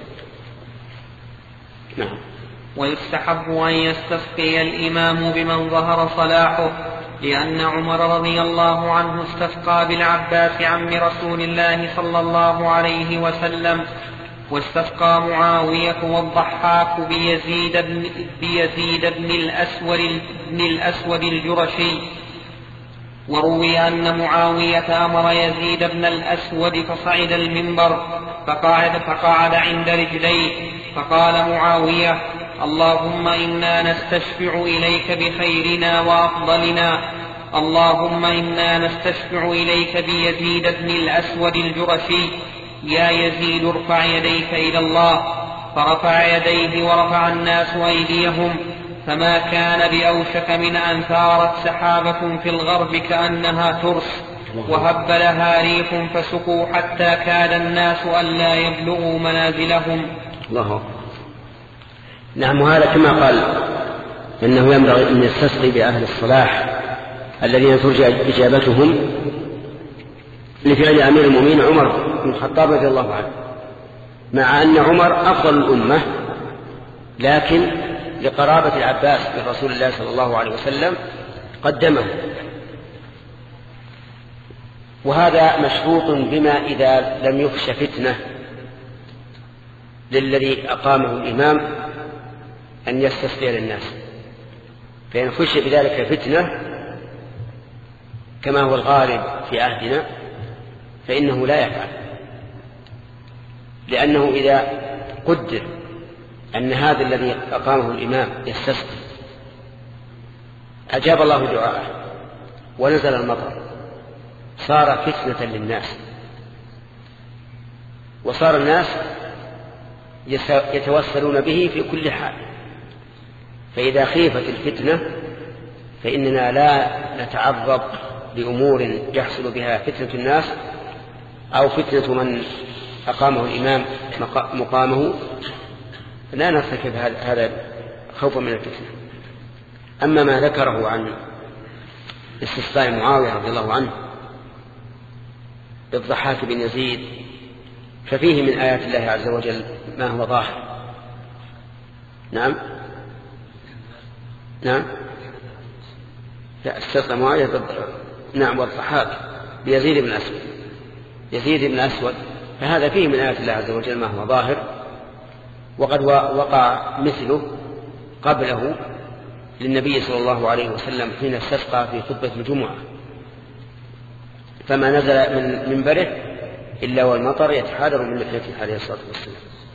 نعم. ويستحب أن يستسقي الإمام بمن ظهر صلاحه، لأن عمر رضي الله عنه استسقى بالعباس عم رسول الله صلى الله عليه وسلم، واستسقى معاوية والضحاك بيزيد بن, بيزيد بن الأسود, بن الأسود الجرشي. وروي أن معاوية أمر يزيد بن الأسود فصعد المنبر فقعد, فقعد عند رجليه، فقال معاوية: اللهم إنا نستشفع إليك بخيرنا وأفضلنا، اللهم إنا نستشفع إليك بيزيد بن الأسود الجرشي، يا يزيد ارفع يديك إلى الله. فرفع يديه ورفع الناس أيديهم، فما كان بأوشك من أن ثارت سحابة في الغرب كأنها ترس، وهب لها ريح فسقوا حتى كاد الناس ألا يبلغوا منازلهم. الله. نعم. وهذا كما قال إنه ينبغي أن يستسقي بأهل الصلاح الذين ترجى إجابتهم لفعل أمير المؤمنين عمر بن الخطاب رضي الله عنه، مع أن عمر أفضل الأمة، لكن لقرابة العباس من رسول الله صلى الله عليه وسلم قدمه. وهذا مشروط بما إذا لم يخش فتنة للذي أقامه الإمام أن يستسقي للناس، فإن خش بذلك فتنة كما هو الغالب في عهدنا فإنه لا يفعل، لأنه إذا قدر أن هذا الذي أقامه الإمام يستسقي أجاب الله دعاءه ونزل المطر صار فتنة للناس، وصار الناس يتوسلون به في كل حال. فإذا خيفت الفتنة فإننا لا نتعرض لأمور يحصل بها فتنة الناس أو فتنة من أقامه الإمام مقامه، لا نرتكب هذا خوفا من الفتنة. أما ما ذكره عن استسقاء معاوية رضي الله عنه بالضحاك بن يزيد ففيه من آيات الله عز وجل ما هو ظاهر. نعم نعم لا استسقى معاوية ضد نعم والضحاك بيزيد بن أسود يزيد بن أسود فهذا فيه من آيات الله عز وجل ما هو ظاهر، وقد وقع مثله قبله للنبي صلى الله عليه وسلم حين استسقى في خطبة الجمعة، فما نزل من منبره إلا والمطر يتحادر من لحيته عليه الصلاة والسلام.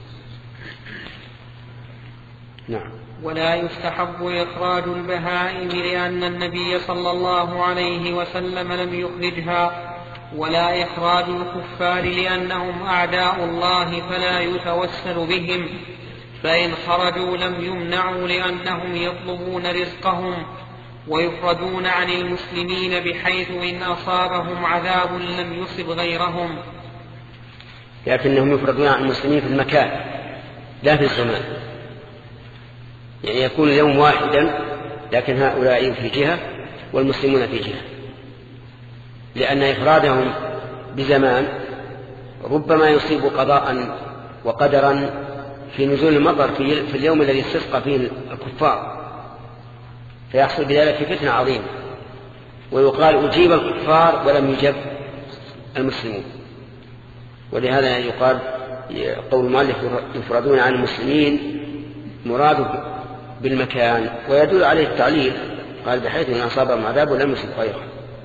نعم. ولا يستحب إخراج البهائم لأن النبي صلى الله عليه وسلم لم يخرجها، ولا إخراج الكفار لأنهم أعداء الله فلا يتوسل بهم، فإن خرجوا لم يمنعوا لأنهم يطلبون رزقهم ويفردون عن المسلمين بحيث إن أصابهم عذاب لم يصب غيرهم، لكنهم يفردون عن المسلمين في المكان لا في الزمان، يعني يكون اليوم واحدا لكن هؤلاء في جهة والمسلمون في جهة، لأن إفرادهم بزمان ربما يصيب قضاء وقدرا في نزول المطر في اليوم الذي استسقى فيه الكفار، فيحصل بذلك فتنة عظيمة، ويقال أجيب الكفار ولم يجب المسلمون. ولهذا يقال قول المؤلف يفردون عن المسلمين مراد بالمكان، ويدل عليه التعليل قال بحيث أن أصابهم عذاب لم يصب غيره.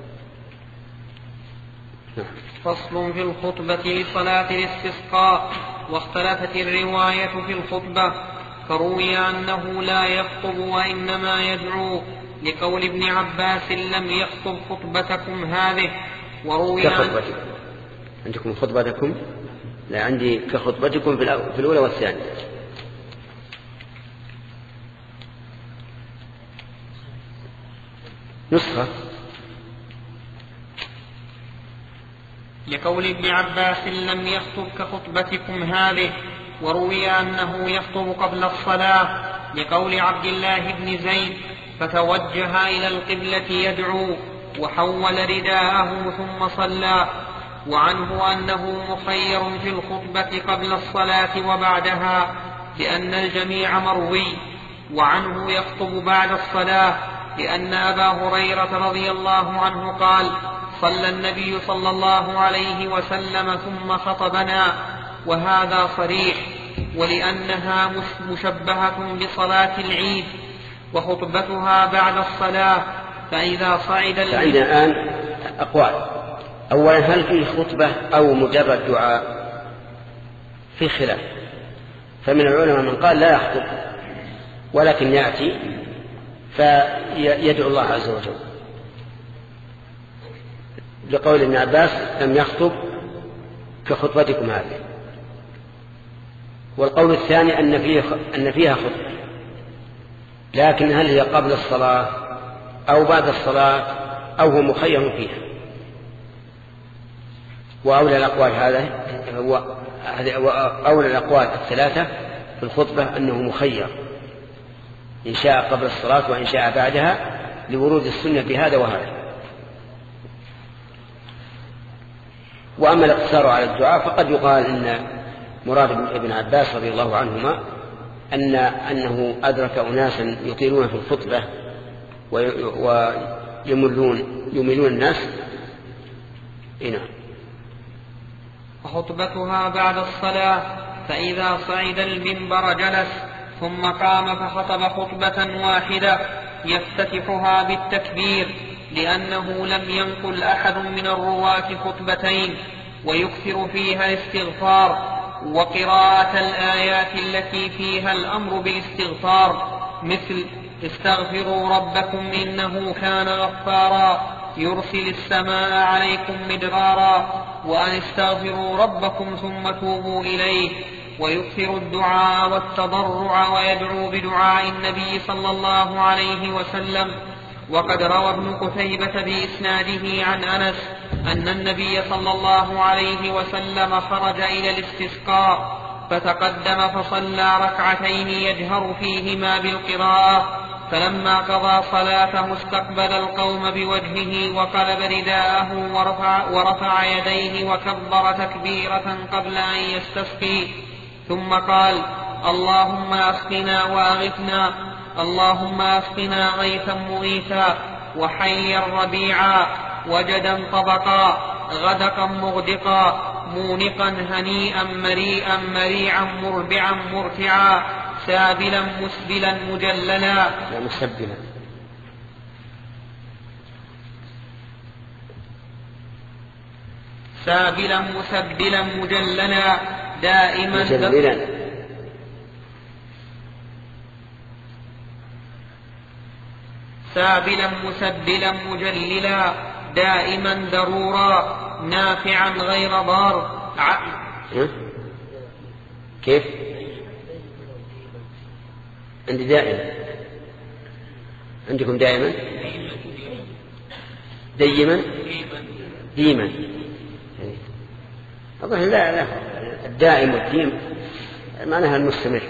فصل في الخطبة لصلاة الاستسقاء. واختلفت الرواية في الخطبة، فروي أنه لا يخطب وإنما يدعو لقول ابن عباس لم يخطب خطبتكم هذه، وروي كخطبتكم. عندكم خطبتكم؟ لا، عندي كخطبتكم في الأولى والثانية. نسخة لقول ابن عباس لم يخطب كخطبتكم هذه، وروي أنه يخطب قبل الصلاة لقول عبد الله بن زيد فتوجه إلى القبلة يدعو وحول رداءه ثم صلى. وعنه أنه مخير في الخطبة قبل الصلاة وبعدها لأن الجميع مروي، وعنه يخطب بعد الصلاة لأن أبا هريرة رضي الله عنه قال صلى النبي صلى الله عليه وسلم ثم خطبنا، وهذا صريح، ولأنها مشبهة بصلاة العيد وخطبتها بعد الصلاة. فإذا صعد عندنا الآن أقوال. أولا، هل فيه خطبة أو مجرد دعاء؟ في خلاف، فمن العلماء من قال لا يخطب ولكن يأتي فيدعو الله عز وجل لقول ابن عباس لم يخطب كخطبتكم هذه. والقول الثاني أن فيها أن فيها خطبة، لكن هل هي قبل الصلاة أو بعد الصلاة أو هو مخير فيها؟ وأولى الأقوال هذا هو أولى الأقوال الثلاثة في الخطبة أنه مخير، إن شاء قبل الصلاة وإن شاء بعدها، لورود السنة بهذا وهذا. وأما الاقتصار على الدعاء فقد يقال إن مراد ابن عباس رضي الله عنهما أن أنه أدرك أناسا يطيلون في الخطبة ويملون يملون الناس. هنا وخطبتها بعد الصلاة، فإذا صعد المنبر جلس، ثم قام فخطب خطبة واحدة يفتتحها بالتكبير، لأنه لم ينقل أحد من الرواة خطبتين، ويكثر فيها الاستغفار وقراءة الآيات التي فيها الأمر بالاستغفار، مثل استغفروا ربكم إنه كان غفارا يرسل السماء عليكم مدرارا، وأن استغفروا ربكم ثم توبوا إليه. ويكثر الدعاء والتضرع ويدعو بدعاء النبي صلى الله عليه وسلم. وقد روى ابن قتيبة بإسناده عن أنس أن النبي صلى الله عليه وسلم خرج إلى الاستسقاء فتقدم فصلى ركعتين يجهر فيهما بالقراءة، فلما قضى صلاته استقبل القوم بوجهه وقلب رداءه ورفع, ورفع يديه وكبر تكبيرة قبل أن يستسقي، ثم قال اللهم أسقنا وأغثنا، اللهم أسقنا غيثا مغيثا، وحيا ربيعا، وجدا طبقا، غدقا مغدقا، مونقا هنيئا مريئا مريعا مربعا مرتعا، سابلا مسبلا مجللا لا مسبلا سابلا مسبلا مجللا دائما مجللا سابلا مسبلا مجللا دائما ضرورا نافعا غير ضار. كيف؟ عندي دائما، عندكم دائما ديما ديما أظن لا لا الدائم والديم معناها المستمر.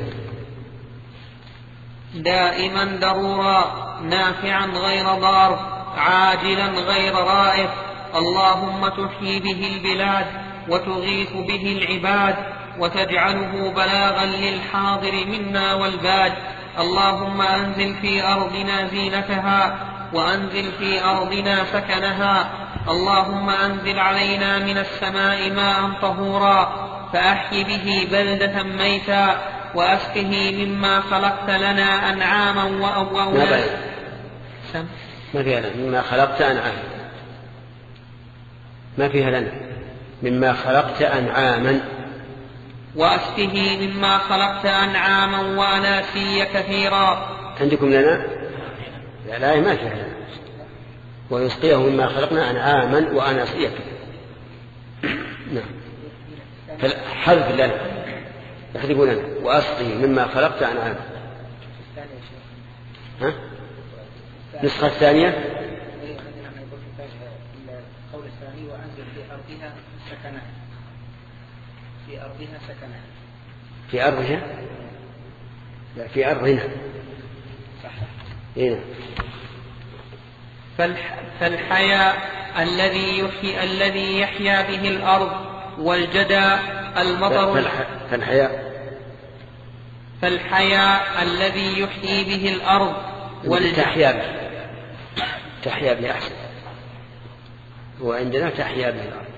دائما ضرورا نافعا غير ضار عاجلا غير رائف، اللهم تحيي به البلاد وتغيث به العباد وتجعله بلاغا للحاضر منا والباد، اللهم أنزل في أرضنا زينتها وأنزل في أرضنا سكنها، اللهم أنزل علينا من السماء ماء طهورا فأحي به بلدة ميتا وأسقه مما خلقت لنا أنعاما وأولا. ما فيها لنا مما خلقت أنعاما، ما فيها لنا مما خلقت أنعاما، وأسقه مما خلقت أنعاما وأناسيا كثيرا. عندكم لنا؟ لا لا ما فيها لنا. ويسقيه مما خلقنا أنعاما وأناسيا كثيرا. نعم حذف لنا يحذفون لنا وأسقه مما خلقت أنعاما. ها؟ النسخة الثانية القول الثاني وأنزل في أرضها سكنها في أرضها سكنها في أرضها لا في أرضنا صح. هنا فالح... فالحياء الذي يحيي الذي يحيا به الأرض والجدى المطر. فالح... فالحياء فالحياء الذي يحيي به الأرض والجدى تحيا به تحيا به أحسن، وعندنا تحيا به الأرض.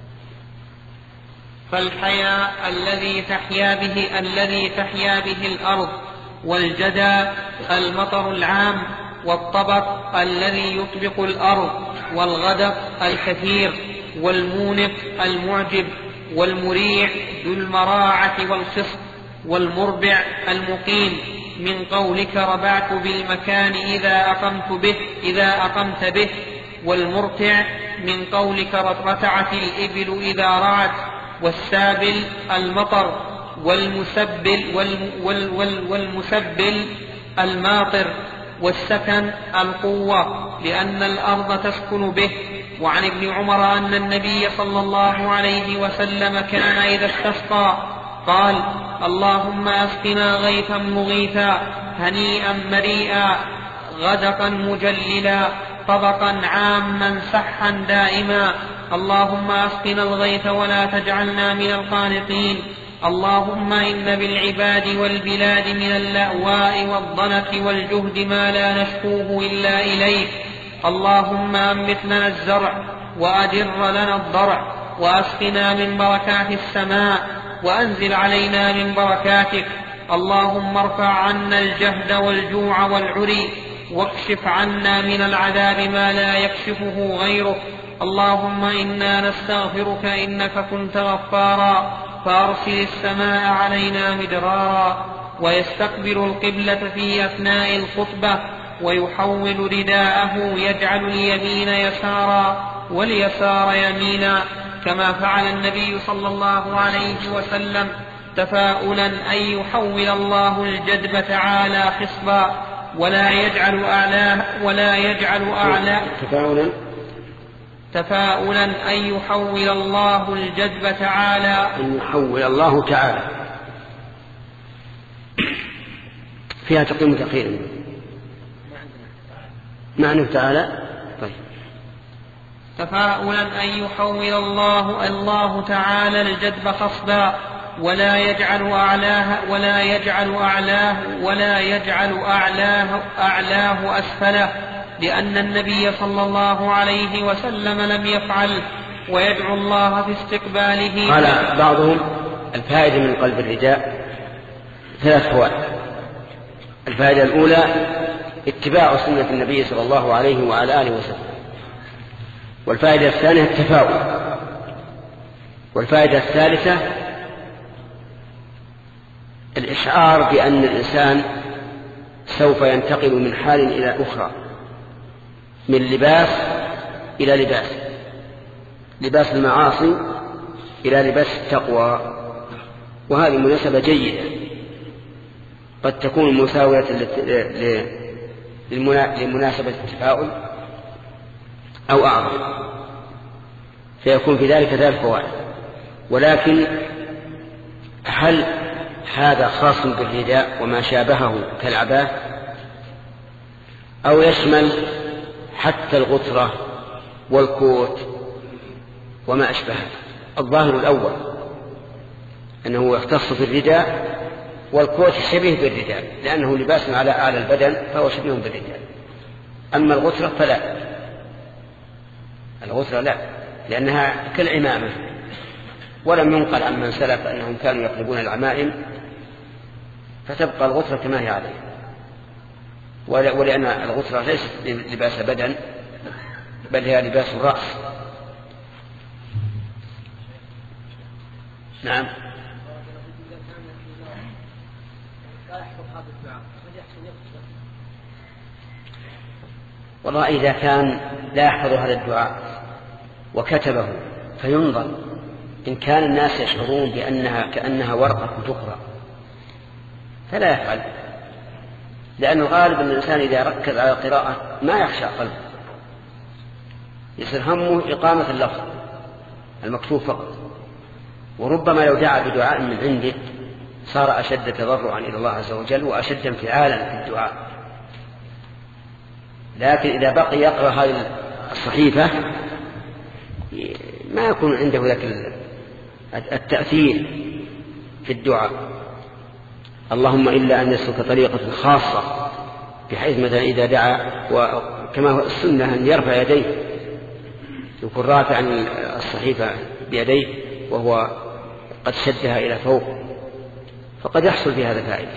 فالحياء الذي تحيا به الذي تحيا به الأرض والجدى المطر العام، والطبق الذي يطبق الأرض، والغدق الكثير، والمونق المعجب، والمريع ذو المراعة والخصب، والمربع المقيم، من قولك ربعت بالمكان إذا أقمت به إذا أقمت به، والمرتع من قولك رتعت الإبل إذا رعت، والسابل المطر، والمسبل وال وال والمسبل الماطر، والسكن القوة لأن الأرض تسكن به. وعن ابن عمر أن النبي صلى الله عليه وسلم كان إذا استسقى قال اللهم أسقنا غيثا مغيثا هنيئا مريئا غدقا مجللا طبقا عاما سحا دائما. اللهم اسقنا الغيث ولا تجعلنا من القانطين. اللهم إن بالعباد والبلاد من اللأواء والضنك والجهد ما لا نشكوه إلا إليك. اللهم أنبت لنا الزرع وأدر لنا الضرع وأسقنا من بركات السماء وأنزل علينا من بركاتك. اللهم ارفع عنا الجهد والجوع والعري واكشف عنا من العذاب ما لا يكشفه غيرك. اللهم إنا نستغفرك إنك كنت غفارا فأرسل السماء علينا مدرارا ويستقبل القبلة في أثناء الخطبة ويحول رداءه يجعل اليمين يسارا واليسار يمينا كما فعل النبي صلى الله عليه وسلم تفاؤلا أن يحول الله الجدب تعالى خصبا ولا يجعل أعلاه ولا يجعل أعلاه تفاؤلا تفاؤلا أن يحول الله الجدب تعالى أن يحول الله تعالى فيها تقييم تقييم معنى تعالى. طيب تفاؤلا أن يحول الله الله تعالى الجدب خصبا ولا يجعل أعلاه ولا يجعل أعلاه ولا يجعل أعلاه أعلاه أسفله لأن النبي صلى الله عليه وسلم لم يفعل ويدعو الله في استقباله. قال بعضهم الفائدة من قلب الرداء ثلاث فوائد. الفائدة الأولى اتباع سنة النبي صلى الله عليه وعلى آله وسلم. والفائدة الثانية التفاؤل. والفائدة الثالثة الإشعار بأن الإنسان سوف ينتقل من حال إلى أخرى من لباس إلى لباس لباس المعاصي إلى لباس التقوى. وهذه مناسبة جيدة قد تكون مساوية لمناسبة التفاؤل أو أعظم فيكون في ذلك ثلاث فوائد. ولكن هل هذا خاص بالرداء وما شابهه كالعباءة أو يشمل حتى الغترة والكوت وما أشبهه؟ الظاهر الأول أنه يختص بالرداء والكوت شبيه بالرداء لأنه لباس على أعلى البدن فهو شبيه بالرداء. أما الغترة فلا الغترة لا لأنها كالعمامة ولم ينقل عن من سلف أنهم كانوا يقلبون العمائم فتبقى الغترة كما هي عليه. ولأن الغترة ليست لباس بدن بل هي لباس الرأس. نعم. والله إذا كان لا يحفظ هذا الدعاء وكتبه فينظر إن كان الناس يشعرون بأنها كأنها ورقة تقرأ فلا يفعل، لأن الغالب أن الإنسان إذا ركز على القراءة ما يخشى قلبه، يصير همه إقامة اللفظ المكتوب فقط. وربما لو دعا بدعاء من عنده صار أشد تضرعا إلى الله عز وجل وأشد انفعالا في الدعاء. لكن إذا بقي يقرأ هذه الصحيفة ما يكون عنده ذاك التأثير في الدعاء. اللهم إلا أن يسلك طريقة خاصة بحيث مثلا إذا دعا وكما هو السنة أن يرفع يديه يكون رافعا الصحيفة بيديه وهو قد شدها إلى فوق فقد يحصل في هذا فائدة.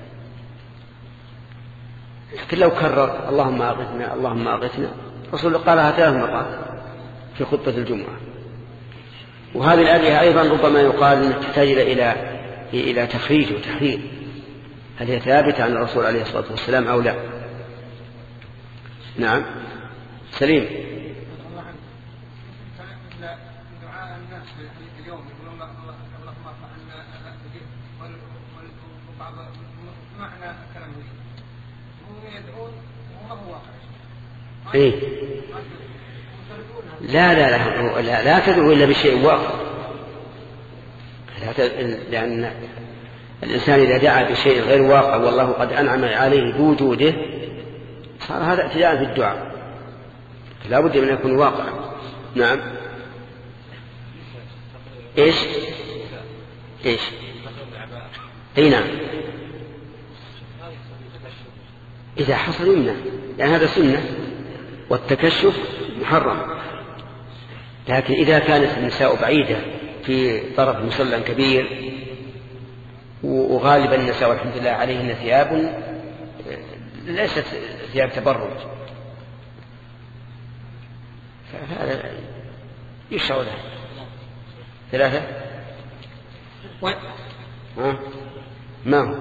لكن لو كرر اللهم أغثنا اللهم أغثنا رسول قالها ثلاث مرات في خطبة الجمعة. وهذه الآية أيضا ربما يقال أنها تحتاج إلى إلى تخريج وتحرير، هل هي ثابتة عن الرسول عليه الصلاة والسلام أو لا؟ نعم سليم. إيه؟ لا لا لا لا, لا تدعو إلا بشيء واقع، لأن الإنسان إذا دعا بشيء غير واقع والله قد أنعم عليه بوجوده صار هذا اعتداء في الدعاء، لا بد من يكون واقعا. نعم. إيش إيش أي نعم، إذا حصل يمنع، يعني هذا سنة والتكشف محرم. لكن إذا كانت النساء بعيدة في طرف مصلى كبير وغالبا النساء والحمد لله عليهن ثياب ليست ثياب تبرج، فهذا يشرع له. ثلاثة و... ها؟ ما هو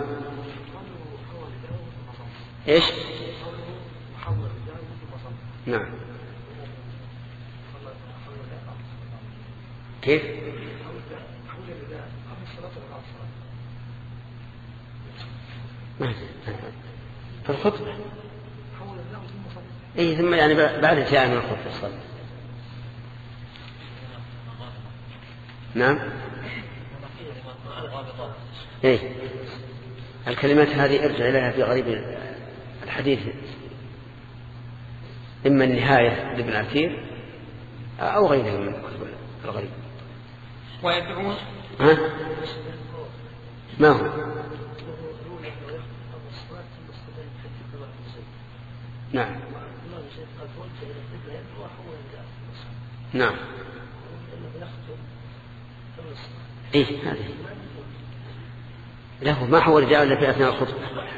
إيش؟ نعم. كيف؟ في الخطبة إيه، ثم يعني بعد انتهاء من الخطبة الصلاة. نعم. إيه الكلمات هذه ارجع إليها في غريب الحديث، إما النهاية لابن عثير أو غيره من الكتب الغريب. ويدعون ها؟ ما هو؟ نعم نعم. إيه هذه له ما هو رجاء إلا في أثناء الخطبة.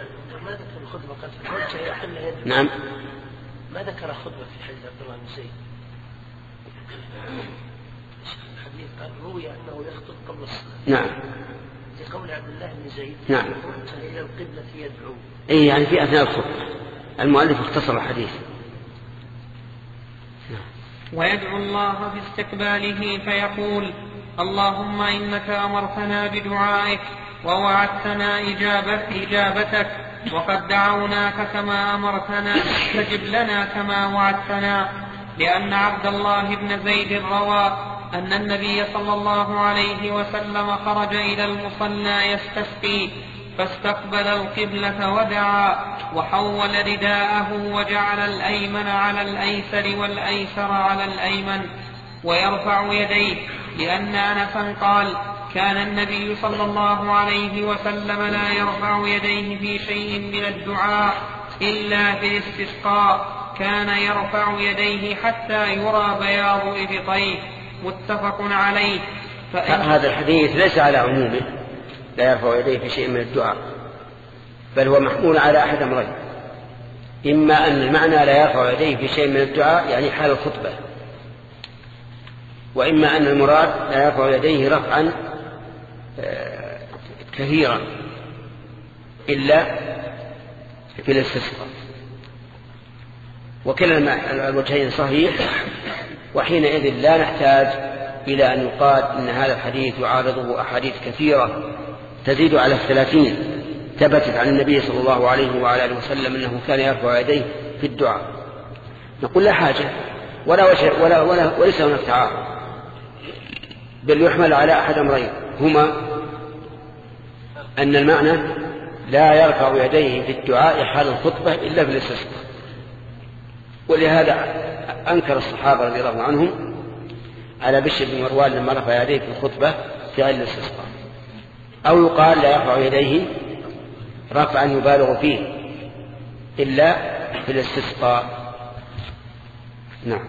نعم. ما ذكر خطبة في حديث عبد الله بن زيد، الحديث قال روي أنه يخطب قبل الصلاة. نعم. في قول عبد الله بن زيد نعم. إلى القبلة يدعو. إيه يعني في أثناء الخطبة. المؤلف اختصر الحديث. ويدعو الله في استقباله فيقول اللهم إنك أمرتنا بدعائك ووعدتنا إجابة إجابتك وقد دعوناك كما أمرتنا فاستجب لنا كما وعدتنا. لأن عبد الله بن زيد روى أن النبي صلى الله عليه وسلم خرج إلى المصلى يستسقي فاستقبل القبلة ودعا وحول رداءه وجعل الأيمن على الأيسر والأيسر على الأيمن ويرفع يديه، لأن أنسا قال كان النبي صلى الله عليه وسلم لا يرفع يديه في شيء من الدعاء إلا في الاستسقاء، كان يرفع يديه حتى يرى بياض إبطيه. متفق عليه. هذا الحديث ليس على عمومه لا يرفع يديه في شيء من الدعاء، بل هو محمول على أحد أمرين: إما أن المعنى لا يرفع يديه في شيء من الدعاء يعني حال الخطبة، وإما أن المراد لا يرفع يديه رفعا كثيرا إلا في الاستسقاء. وكلا الوجهين صحيح، وحينئذ لا نحتاج إلى أن يقال إن هذا الحديث يعارضه أحاديث كثيرة تزيد على الثلاثين ثبتت عن النبي صلى الله عليه وعلى آله وسلم أنه كان يرفع يديه في الدعاء. نقول لا حاجة ولا وجه ولا ولا وليس هناك تعارض، بل يحمل على أحد أمرين: هما أن المعنى لا يرفع يديه في الدعاء حال الخطبة إلا في الاستسقاء، ولهذا أنكر الصحابة رضي الله عنهم على بشر بن مروان لما رفع يديه في الخطبة في غير الاستسقاء. أو يقال لا يرفع يديه رفعا يبالغ فيه إلا في الاستسقاء. نعم.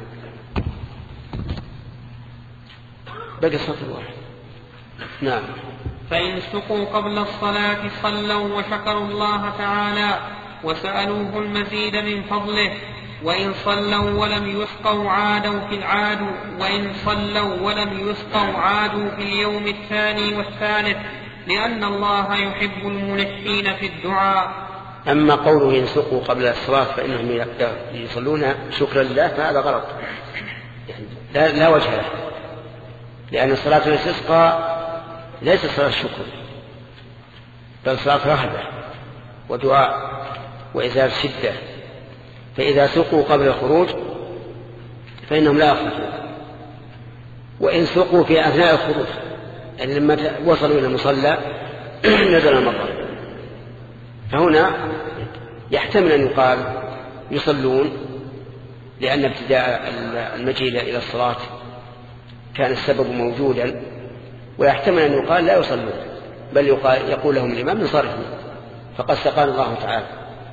بقي السطر واحد. نعم. فإن سقوا قبل الصلاة صلوا وشكروا الله تعالى وسألوه المزيد من فضله، وإن صلوا ولم يسقوا عادوا في العاد وإن صلوا ولم يسقوا عادوا في اليوم الثاني والثالث، لأن الله يحب الملحين في الدعاء. أما قوله إن سقوا قبل الصلاة فإنهم يصلون شكرا لله فهذا غلط، يعني لا, لا وجه له، لأن صلاة الاستسقاء ليست صلاة شكر بل صلاة رهبة ودعاء وإزالة شدة. فإذا سقوا قبل الخروج فإنهم لا يخرجون، وإن سقوا في أثناء الخروج يعني لما وصلوا إلى المصلى نزل المطر. فهنا يحتمل أن يقال يصلون لأن ابتداء المجيء إلى الصلاة كان السبب موجودا، ويحتمل أن يقال لا يصلون، بل يقال يقول لهم الإمام انصرفوا فقد سقانا الله تعالى.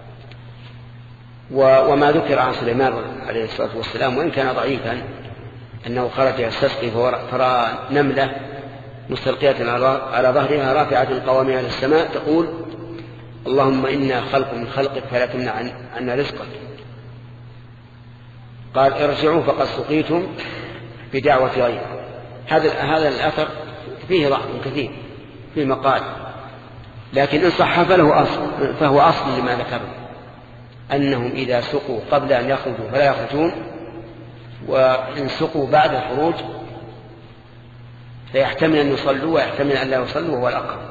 وما ذكر عن سليمان عليه الصلاة والسلام وإن كان ضعيفا أنه خرج يستسقي فرأى نملة مستلقية على ظهرها رافعة قوامها للسماء تقول اللهم إنا خلق من خلقك فلا تمنع عنا رزقك. قال ارجعوا فقد سقيتم بدعوة غيره. هذا هذا الأثر فيه ضعف كثير في مقال، لكن إن صح فله أصل فهو أصل لما ذكره أنهم إذا سقوا قبل أن يخرجوا فلا يخرجون، وإن سقوا بعد الخروج فيحتمل أن يصلوا ويحتمل أن لا يصلوا، وهو الأقرب.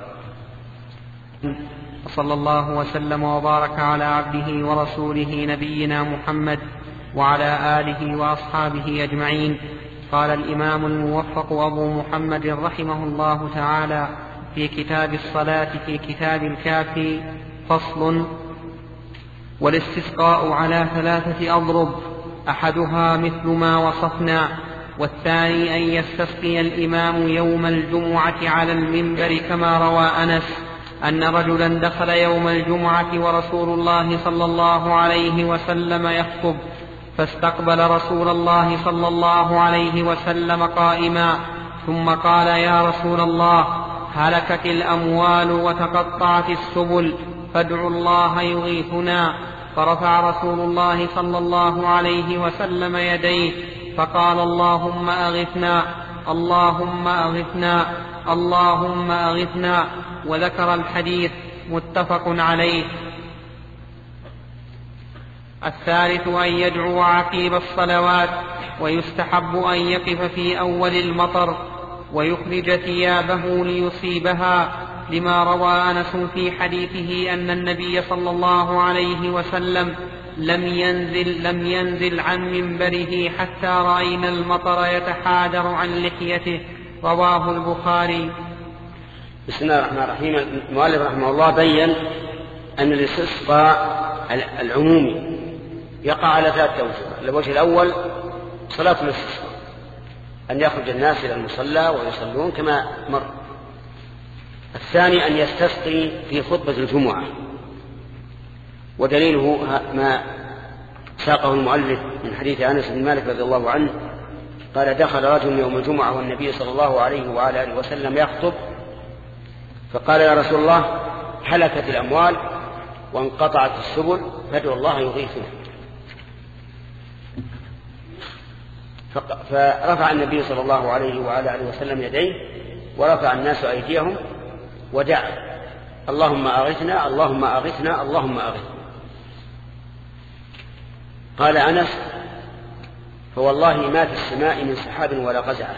وصلى الله وسلم وبارك على عبده ورسوله نبينا محمد وعلى آله وأصحابه أجمعين. قال الإمام الموفق أبو محمد رحمه الله تعالى في كتاب الصلاة في كتاب الكافي: فصل: والاستسقاء على ثلاثة أضرب، أحدها مثل ما وصفنا، والثاني أن يستسقي الإمام يوم الجمعة على المنبر كما روى أنس أن رجلا دخل يوم الجمعة ورسول الله صلى الله عليه وسلم يخطب، فاستقبل رسول الله صلى الله عليه وسلم قائما، ثم قال: يا رسول الله، هلكت الأموال وتقطعت السبل، فادعوا الله يغيثنا. فرفع رسول الله صلى الله عليه وسلم يديه فقال: اللهم أغثنا، اللهم أغثنا، اللهم أغثنا، وذكر الحديث، متفق عليه. الثالث أن يدعو عقيب الصلوات، ويستحب أن يقف في أول المطر ويخرج ثيابه ليصيبها، لما روى أنس في حديثه أن النبي صلى الله عليه وسلم لم ينزل, لم ينزل عن منبره حتى رأينا المطر يتحادر عن لحيته، رواه البخاري. بسم الله الرحمن الرحيم. المؤلف رحمه الله بين أن الاستسقاء العمومي يقع على ثلاثة أوجه. الوجه الأول صلاة الاستسقاء، أن يخرج الناس إلى المصلى ويصلون كما مر. الثاني أن يستسقي في خطبة الجمعة، ودليله ما ساقه المؤلف من حديث أنس بن مالك رضي الله عنه قال: دخل رجل يوم الجمعة والنبي صلى الله عليه وعلى آله وسلم يخطب، فقال: يا رسول الله، هلكت الأموال وانقطعت السبل، فادعوا الله يغيثنا. فرفع النبي صلى الله عليه وعلى آله وسلم يديه، ورفع الناس أيديهم ودعا: اللهم أغثنا، اللهم أغثنا، اللهم أغثنا. قال أنس: فوالله ما في السماء من سحاب ولا قزعة،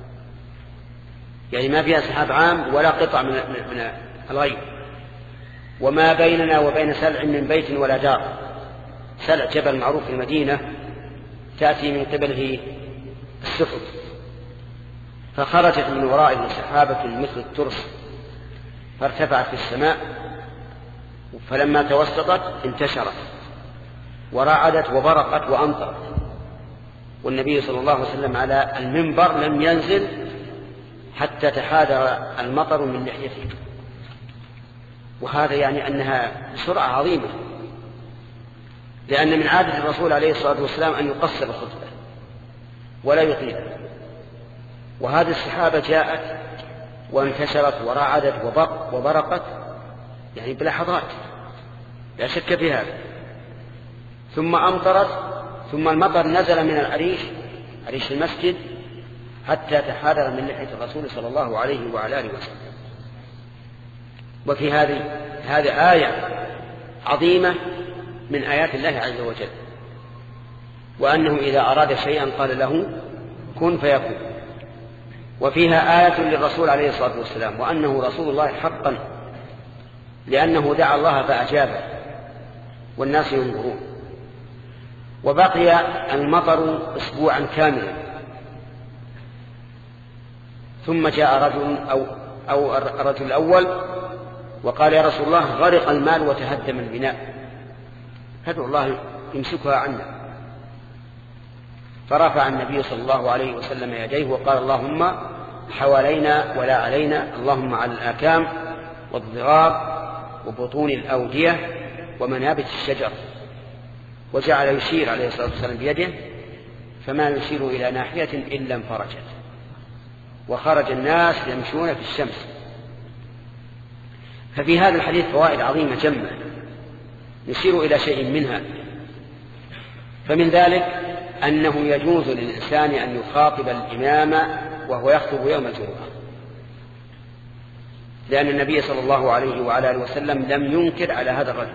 يعني ما فيها سحاب عام ولا قطع من من الغيب، وما بيننا وبين سلع من بيت ولا دار. سلع جبل معروف في المدينة تأتي من قبله السفن، فخرجت من ورائه سحابة مثل الترس فارتفعت في السماء، فلما توسطت انتشرت ورعدت وبرقت وأمطرت، والنبي صلى الله عليه وسلم على المنبر لم ينزل حتى تحادر المطر من لحيته. وهذا يعني أنها سرعة عظيمة، لأن من عادة الرسول عليه الصلاة والسلام أن يقصر الخطبة ولا يطيل، وهذه السحابة جاءت وانتشرت ورعدت وبرقت يعني بلحظات لا شك في هذا، ثم أمطرت، ثم المطر نزل من العريش عريش المسجد حتى تحادر من لحية الرسول صلى الله عليه وعلى آله وسلم. وفي هذه هذه آية عظيمة من آيات الله عز وجل، وأنه إذا أراد شيئا قال له كن فيكون. وفيها آية للرسول عليه الصلاة والسلام وأنه رسول الله حقا، لأنه دعا الله فأجابه والناس ينظرون. وبقي المطر أسبوعا كاملا، ثم جاء رجل أو, أو الرجل الأول وقال يا رسول الله غرق المال وتهدم البناء، فادعو الله يمسكها عنا. فرفع النبي صلى الله عليه وسلم يديه وقال اللهم حوالينا ولا علينا، اللهم على الآكام والضراب وبطون الأودية ومنابت الشجر. وجعل يشير عليه الصلاة والسلام بيده فما يشير إلى ناحية إلا انفرجت، وخرج الناس يمشون في الشمس. ففي هذا الحديث فوائد عظيمة جمة يشير إلى شيء منها. فمن ذلك أنه يجوز للإنسان أن يخاطب الإمام وهو يخطب يوم الجمعة، لأن النبي صلى الله عليه وعلى آله وسلم لم ينكر على هذا الرجل.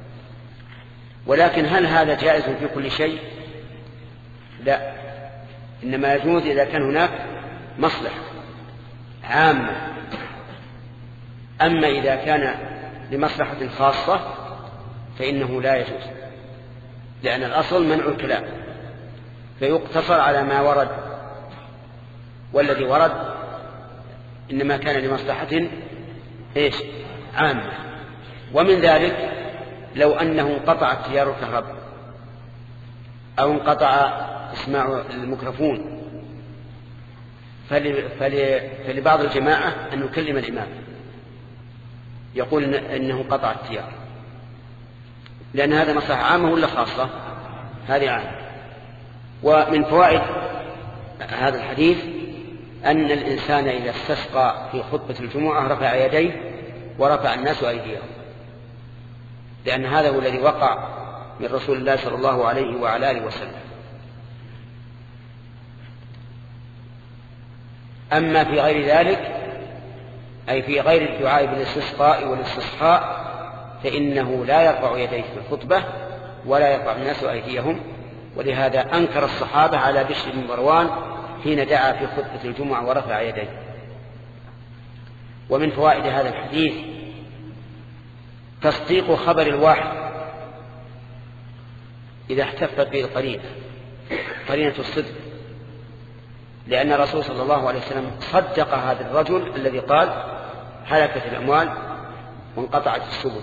ولكن هل هذا جائز في كل شيء؟ لا، إنما يجوز إذا كان هناك مصلحة عامة. أما إذا كان لمصلحة خاصة فإنه لا يجوز، لأن الأصل منع الكلام، فيقتصر على ما ورد، والذي ورد إنما كان لمصلحة إيش؟ عامة. ومن ذلك لو أنه انقطع تيار الكهرباء أو انقطع اسماع الميكروفون، فلبعض الجماعة أن يكلم الإمام يقول إنه انقطع التيار، لأن هذا مصلحة عامة ولا خاصة؟ هذه عامة. ومن فوائد هذا الحديث أن الإنسان إذا استسقى في خطبة الجمعة رفع يديه ورفع الناس أيديهم، لأن هذا هو الذي وقع من رسول الله صلى الله عليه وعلى آله وسلم. أما في غير ذلك، أي في غير الدعاء بالاستسقاء والاستصحاء، فإنه لا يرفع يديه في الخطبة ولا يرفع الناس أيديهم. ولهذا أنكر الصحابة على بشر بن مروان حين دعا في خطبة الجمعة ورفع يديه. ومن فوائد هذا الحديث تصديق خبر الواحد إذا احتفت به القرينة، قرينة الصدق، لأن الرسول صلى الله عليه وسلم صدق هذا الرجل الذي قال هلكت الأموال وانقطعت السبل،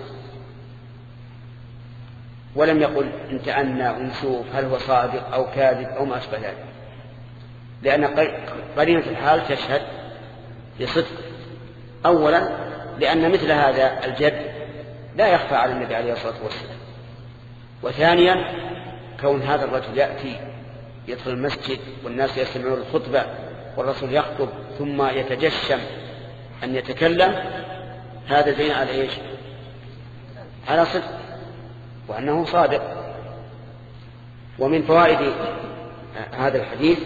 ولم يقل انتأنى ونشوف هل هو صادق أو كاذب أو ما أشبه ذلك، لأن قرينة الحال تشهد لصدق. أولا لأن مثل هذا الجد لا يخفى على النبي عليه الصلاة والسلام، وثانيا كون هذا الرجل يأتي يدخل المسجد والناس يستمعون الخطبة والرسول يخطب ثم يتجشم أن يتكلم، هذا دليل على إيش؟ على صدق وأنه صادق. ومن فوائد هذا الحديث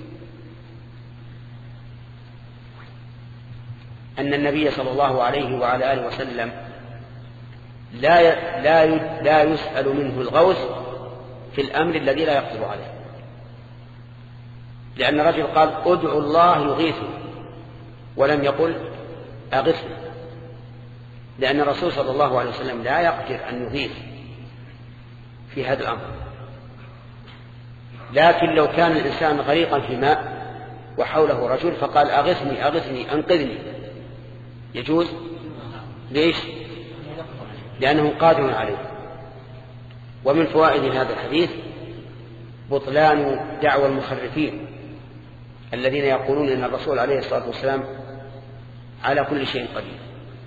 أن النبي صلى الله عليه وعلى آله وسلم لا لا لا يسأل منه الغوث في الأمر الذي لا يقدر عليه، لأن الرجل قال ادعوا الله يغيثه ولم يقل أغثه، لأن الرسول صلى الله عليه وسلم لا يقدر أن يغيث في هذا الأمر. لكن لو كان الإنسان غريقا في ماء وحوله رجل فقال أغثني أغثني أنقذني يجوز. ليش؟ لأنه قادر عليه. ومن فوائد هذا الحديث بطلان دعوى المخرفين الذين يقولون أن الرسول عليه الصلاة والسلام على كل شيء قدير،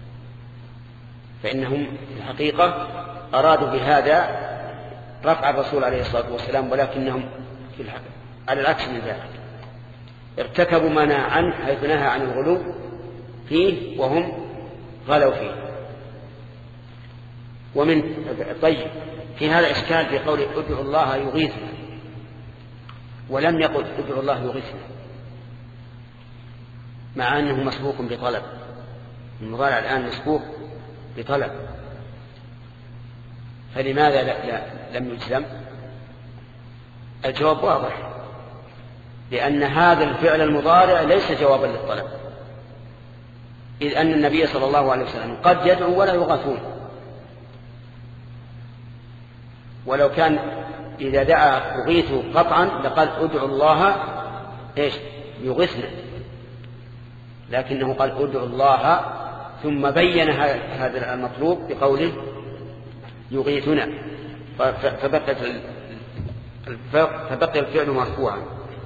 فإنهم في الحقيقة أرادوا بهذا رفع الرسول عليه الصلاة والسلام، ولكنهم في الحقيقة على العكس من ذلك ارتكبوا ما نهى عنه، حيث نهى عن الغلو فيه وهم غلوا فيه. ومن طيب في هذا إشكال في قوله ادعوا الله يغيثنا، ولم يقل ادعوا الله يغيثنا، مع أنه مسبوق بطلب. المضارع الآن مسبوق بطلب، فلماذا لا لا لم يجزم؟ الجواب واضح، لأن هذا الفعل المضارع ليس جوابا للطلب، إذ أن النبي صلى الله عليه وسلم قد يدعو ولا يغاثون. ولو كان إذا دعا يغيث قطعا لقال ادعوا الله إيش يغيثنا، لكنه قال ادعوا الله ثم بين هذا المطلوب بقوله يغيثنا، فبقي فبقي الفعل مرفوعا.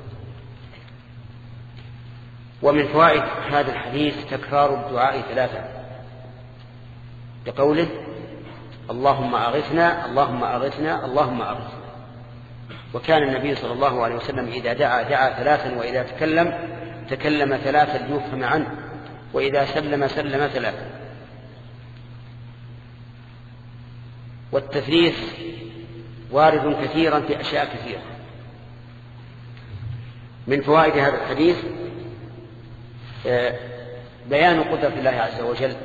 ومن فوائد هذا الحديث تكرار الدعاء ثلاثة بقوله اللهم أغثنا اللهم أغثنا اللهم أغثنا. وكان النبي صلى الله عليه وسلم إذا دعا دعا ثلاثا، وإذا تكلم تكلم ثلاثا ليفهم عنه، وإذا سلم سلم ثلاثا. والتثليث وارد كثيرا في أشياء كثيرة. من فوائد هذا الحديث بيان قدرة الله عز وجل،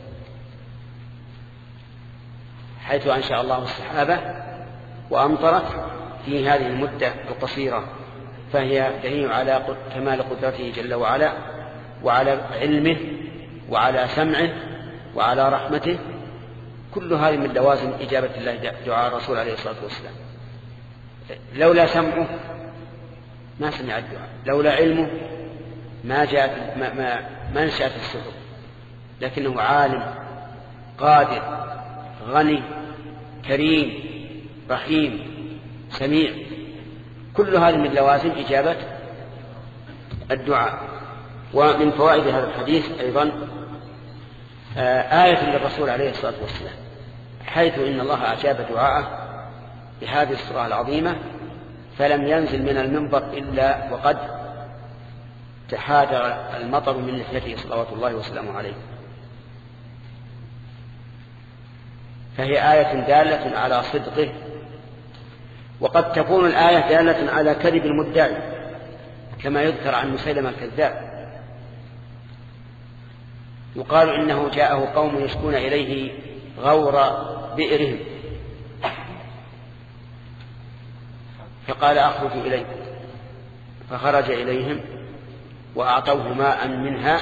حيث أنشأ الله السحابة وأمطرت في هذه المدة القصيرة، فهي دليل على كمال قدرته جل وعلا، وعلى علمه، وعلى سمعه، وعلى رحمته. كل هذه من لوازم إجابة الله دعاء الرسول عليه الصلاة والسلام. لولا سمعه ما سمع الدعاء، لولا علمه ما جاءت ما, ما, ما نشأت السحب، لكنه عالم قادر غني كريم رحيم سميع. كل هذه من لوازم إجابة الدعاء. ومن فوائد هذا الحديث أيضا آية للرسول عليه الصلاة والسلام، حيث إن الله أجاب دعاءه بهذه الصورة العظيمة، فلم ينزل من المنبر إلا وقد تحادر المطر من نفسه صلوات الله وسلامه عليه. فهي آية دالة على صدقه. وقد تكون الآية دالة على كذب المدعي، كما يذكر عن مسيلمة الكذاب، يقال إنه جاءه قوم يشكون إليه غور بئرهم، فقال أخرج إليهم، فخرج إليهم وأعطوه ماء منها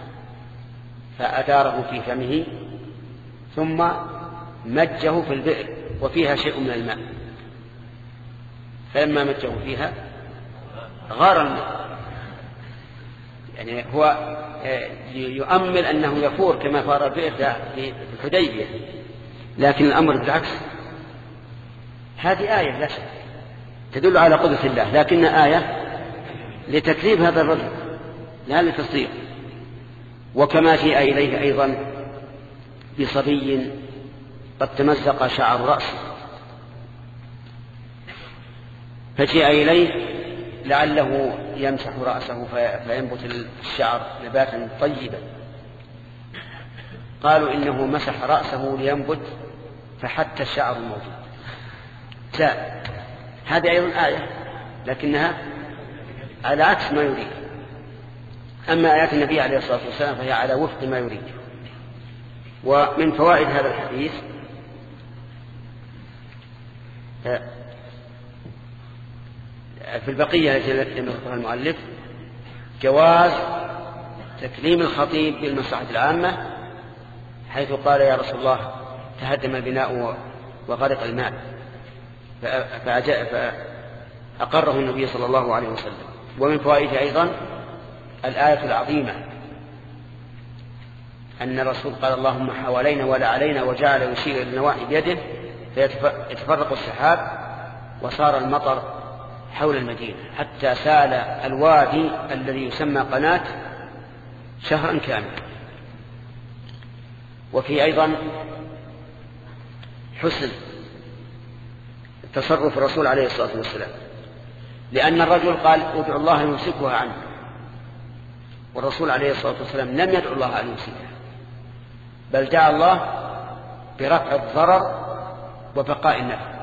فأداره في فمه، ثم مجه في البئر وفيها شيء من الماء، فلما مجه فيها غار الماء. يعني هو يؤمل أنه يفور كما فار البئر في الحديبية، لكن الأمر بالعكس. هذه آية لا شك تدل على قدرة الله، لكن آية لتكذيب هذا الرجل لا لتصديق. وكما جاء إليه أيضا بصبي قد تمزق شعر رأسه، فجاء إليه لعله يمسح رأسه فينبت الشعر نباتا طيبا، قالوا إنه مسح رأسه لينبت فحتى الشعر الموجود. لا، هذه أيضا آية لكنها على عكس ما يريد. أما آيات النبي عليه الصلاة والسلام فهي على وفق ما يريد. ومن فوائد هذا الحديث في البقية التي ذكرها المؤلف جواز تكليم الخطيب بالمصلحة العامة، حيث قال يا رسول الله تهدم البناء وغرق الماء، فأقره النبي صلى الله عليه وسلم. ومن فوائده أيضا الآية العظيمة أن الرسول قال اللهم حوالينا ولا علينا، وجعل يشير إلى النواحي بيده فيتفرق السحاب وصار المطر حول المدينة حتى سال الوادي الذي يسمى قناة شهرا كاملا. وفي أيضا حسن تصرف الرسول عليه الصلاة والسلام، لأن الرجل قال ادعو الله يمسكها عنه، والرسول عليه الصلاة والسلام لم يدعو الله أن يمسكها، بل دعا الله برفع الضرر وبقاء النفع.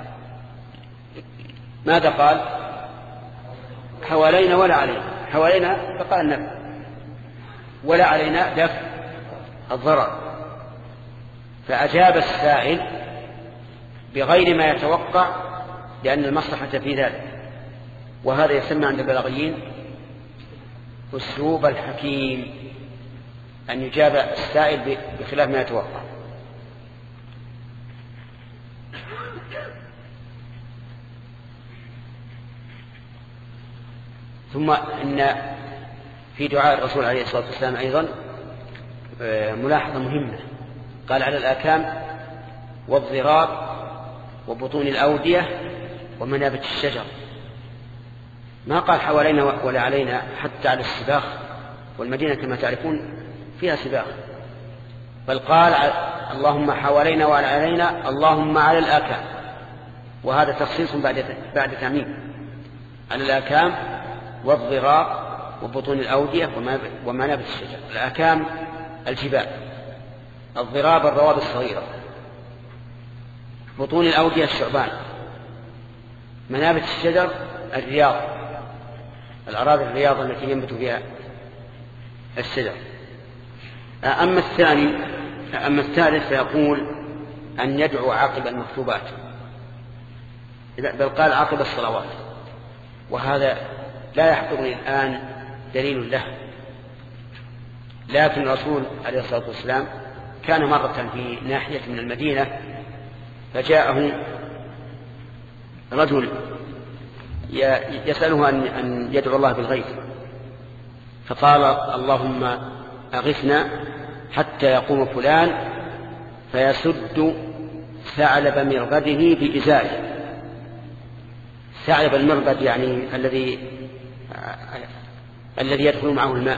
ماذا قال؟ حوالينا ولا علينا، حوالينا بقاء النفع ولا علينا دفع الضرر. فأجاب السائل بغير ما يتوقع لأن المصلحة في ذلك، وهذا يسمى عند البلاغيين أسلوب الحكيم، أن يجاب السائل بخلاف ما يتوقع. ثم إن في دعاء الرسول عليه الصلاة والسلام أيضا ملاحظة مهمة، قال على الآكام والضراب وبطون الأودية ومنابت الشجر، ما قال حوالينا ولا علينا، حتى على السباخ، والمدينة كما تعرفون فيها سباخ، بل قال اللهم حوالينا ولا علينا، اللهم على الآكام، وهذا تخصيص بعد بعد تعميم، على الآكام والضراب وبطون الأودية ومنابت الشجر. الآكام الجبال، الضراب الروابط الصغيرة، بطون الأودية الشعبان، منابت الشجر الرياض، الأراضي الرياض التي ينبت فيها الشجر. أما الثاني أما الثالث فيقول أن يدعو عقب المكتوبات، بل قال عقب الصلوات، وهذا لا يحضرني الآن دليل له، لكن الرسول عليه الصلاة والسلام كان مرة في ناحية من المدينة، فجاءه رجل يسأله أن يدعو الله بالغيث، فقال اللهم أغثنا حتى يقوم فلان فيسد ثعلب مربده بإزاره. ثعلب المربد يعني الذي الذي يدخل معه الماء.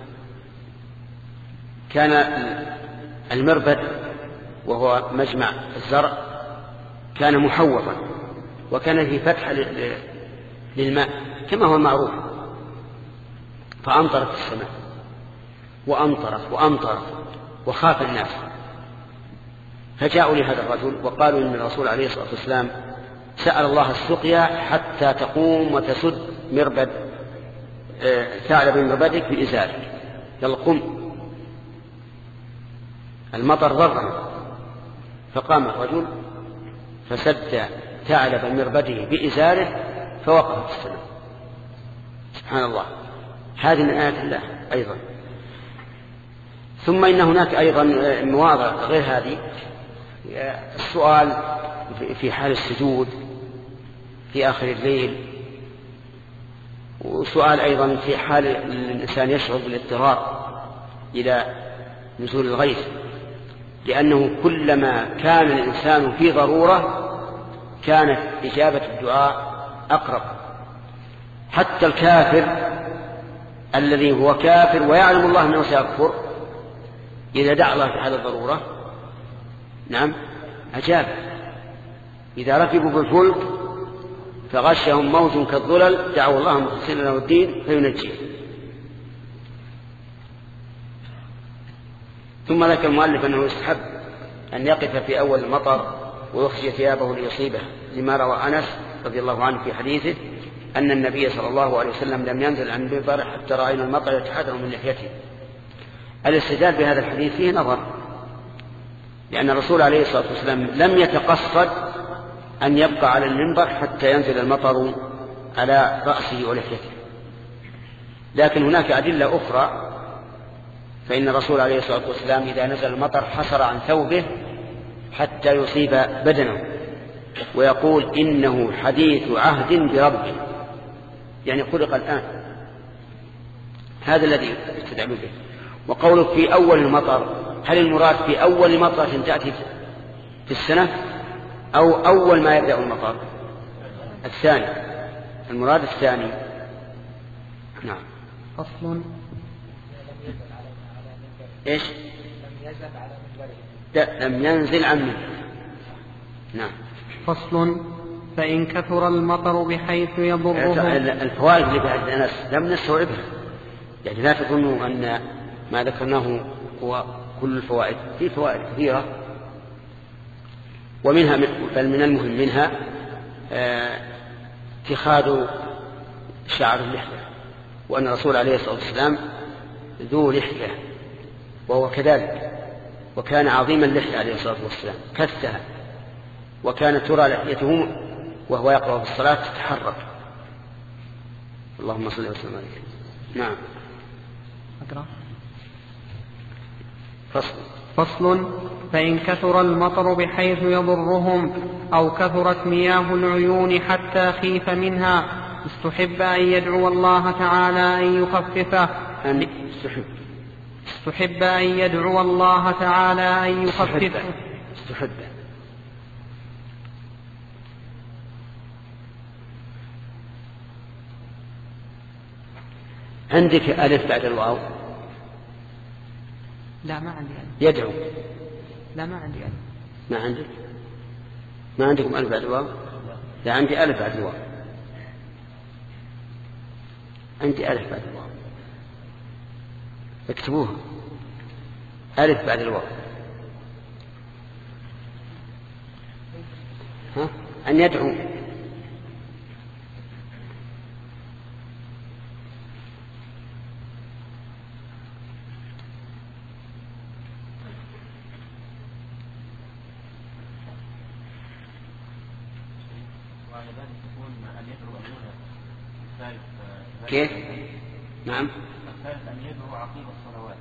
كان المربد وهو مجمع الزرع كان محوطا، وكان فيه فتحة للماء كما هو معروف، فأمطرت السماء وأمطرت وأمطرت وخاف الناس، فجاءوا لهذا الرجل وقالوا إن الرسول عليه الصلاة والسلام سأل الله السقيا حتى تقوم وتسد مربد ثعلب مربدك بإزارك، يلا قم، المطر ضرر. فقام الرجل فسد ثعلب مربده بإزاره فوقفت السماء. سبحان الله، هذه من آيات الله أيضا. ثم إن هناك أيضا مواضع غير هذه، السؤال في حال السجود في آخر الليل، وسؤال أيضا في حال الإنسان يشعر بالاضطرار إلى نزول الغيث، لأنه كلما كان الإنسان في ضرورة كانت إجابة الدعاء أقرب. حتى الكافر الذي هو كافر ويعلم الله أنه سيكفر إذا دعا الله في حال الضرورة نعم أجاب. إذا ركبوا بالفلك فغشهم موج كالظلل دعوا الله مخلصين له الدين فينجيه. ثم ذكر المؤلف أنه يستحب أن يقف في أول المطر ويخشي ثيابه ليصيبه، لما روى أنس رضي الله عنه في حديثه أن النبي صلى الله عليه وسلم لم ينزل عن المنبر حتى رأينا المطر يتحدر من لحيته. الاستدلال بهذا الحديث فيه نظر، لأن الرسول عليه الصلاة والسلام لم يتقصد أن يبقى على المنبر حتى ينزل المطر على رأسه ولحيته. لكن هناك أدلة أخرى، فإن الرسول عليه الصلاة والسلام إذا نزل المطر حصر عن ثوبه حتى يصيب بدنه، ويقول إنه حديث عهد بربه، يعني خلق الآن. هذا الذي يستدعى به. وقوله في أول المطر، هل المراد في أول مطرة تأتي في السنة أو أول ما يبدأ المطر؟ الثاني، المراد الثاني. نعم. فصل. إيش؟ لم ينزل عن منه. نعم. فصل. فإن كثر المطر بحيث يضره. الفوائد اللي بعد الناس لم نستوعبها، يعني لا تظنوا أن ما ذكرناه هو كل الفوائد، في فوائد كثيرة، ومنها بل من المهم منها اتخاذ شعر اللحية، وأن الرسول عليه الصلاة والسلام ذو لحية وهو كذلك، وكان عظيم اللحية عليه الصلاة والسلام كثها، وكانت ترى لحيته وهو يقرأ في الصلاة تتحرك. اللهم صل وسلم عليه. نعم. أقرأ. فصل. فصل. فإن كثر المطر بحيث يضرهم أو كثرت مياه العيون حتى خيف منها استحب أن يدعو الله تعالى أن يخففه. أن استحب استحب أن يدعو الله تعالى أن يخفف. استحب. عندك ألف بعد الواو؟ لا ما عندي ألف. يدعو؟ لا ما عندي ألف. ما عندك؟ ما عندكم ألف بعد الواو؟ لا عندي ألف بعد الواو. عندي ألف بعد الواو. اكتبوها، ألف بعد الواو. ها؟ أن يدعو. كيف؟ نعم. أن يدعو عقيم الصلوات.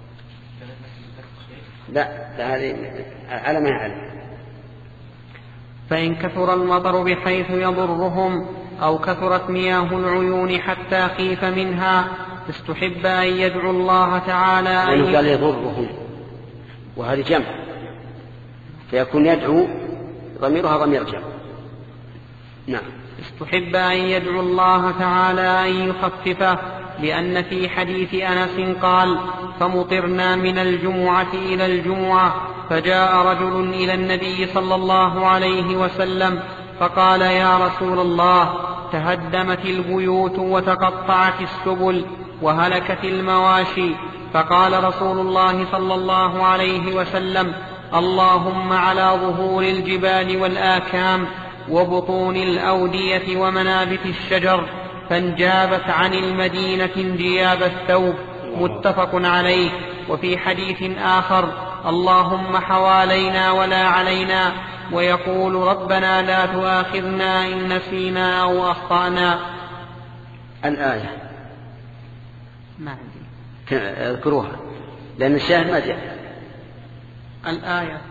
لا لا هذه على ما يعلم. فإن كثر المطر بحيث يضرهم أو كثرت مياه العيون حتى خيف منها استحب أن يدعو الله تعالى أن يعني قال يضرهم، وهذه جمع، فيكون يدعو ضميرها ضمير جمع. نعم. استحب أن يدعو الله تعالى أن يخففه، لأن في حديث أنس قال: فمطرنا من الجمعة إلى الجمعة، فجاء رجل إلى النبي صلى الله عليه وسلم فقال: يا رسول الله، تهدمت البيوت وتقطعت السبل وهلكت المواشي. فقال رسول الله صلى الله عليه وسلم: اللهم على ظهور الجبال والآكام وبطون الأودية ومنابت الشجر، فانجابت عن المدينة انجياب الثوب. متفق عليه. وفي حديث آخر: اللهم حوالينا ولا علينا، ويقول: ربنا لا تؤاخذنا إن نسينا أو أخطأنا. الآية ما عندي. اذكروها لأن الشاهد ما جاء. الآية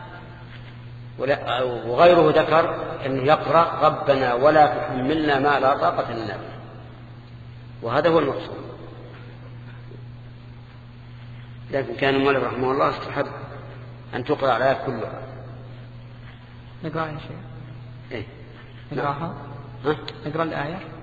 وغيره ذكر أنه يقرأ: ربنا ولا تحملنا ما لا طاقة لنا به، وهذا هو المقصود. لكن كان المؤلف رحمه الله استحب أن تقرأ الآيات كلها. نقرأ يا شيخ. إيه؟ نقرأها. ها؟ نقرأ الآية.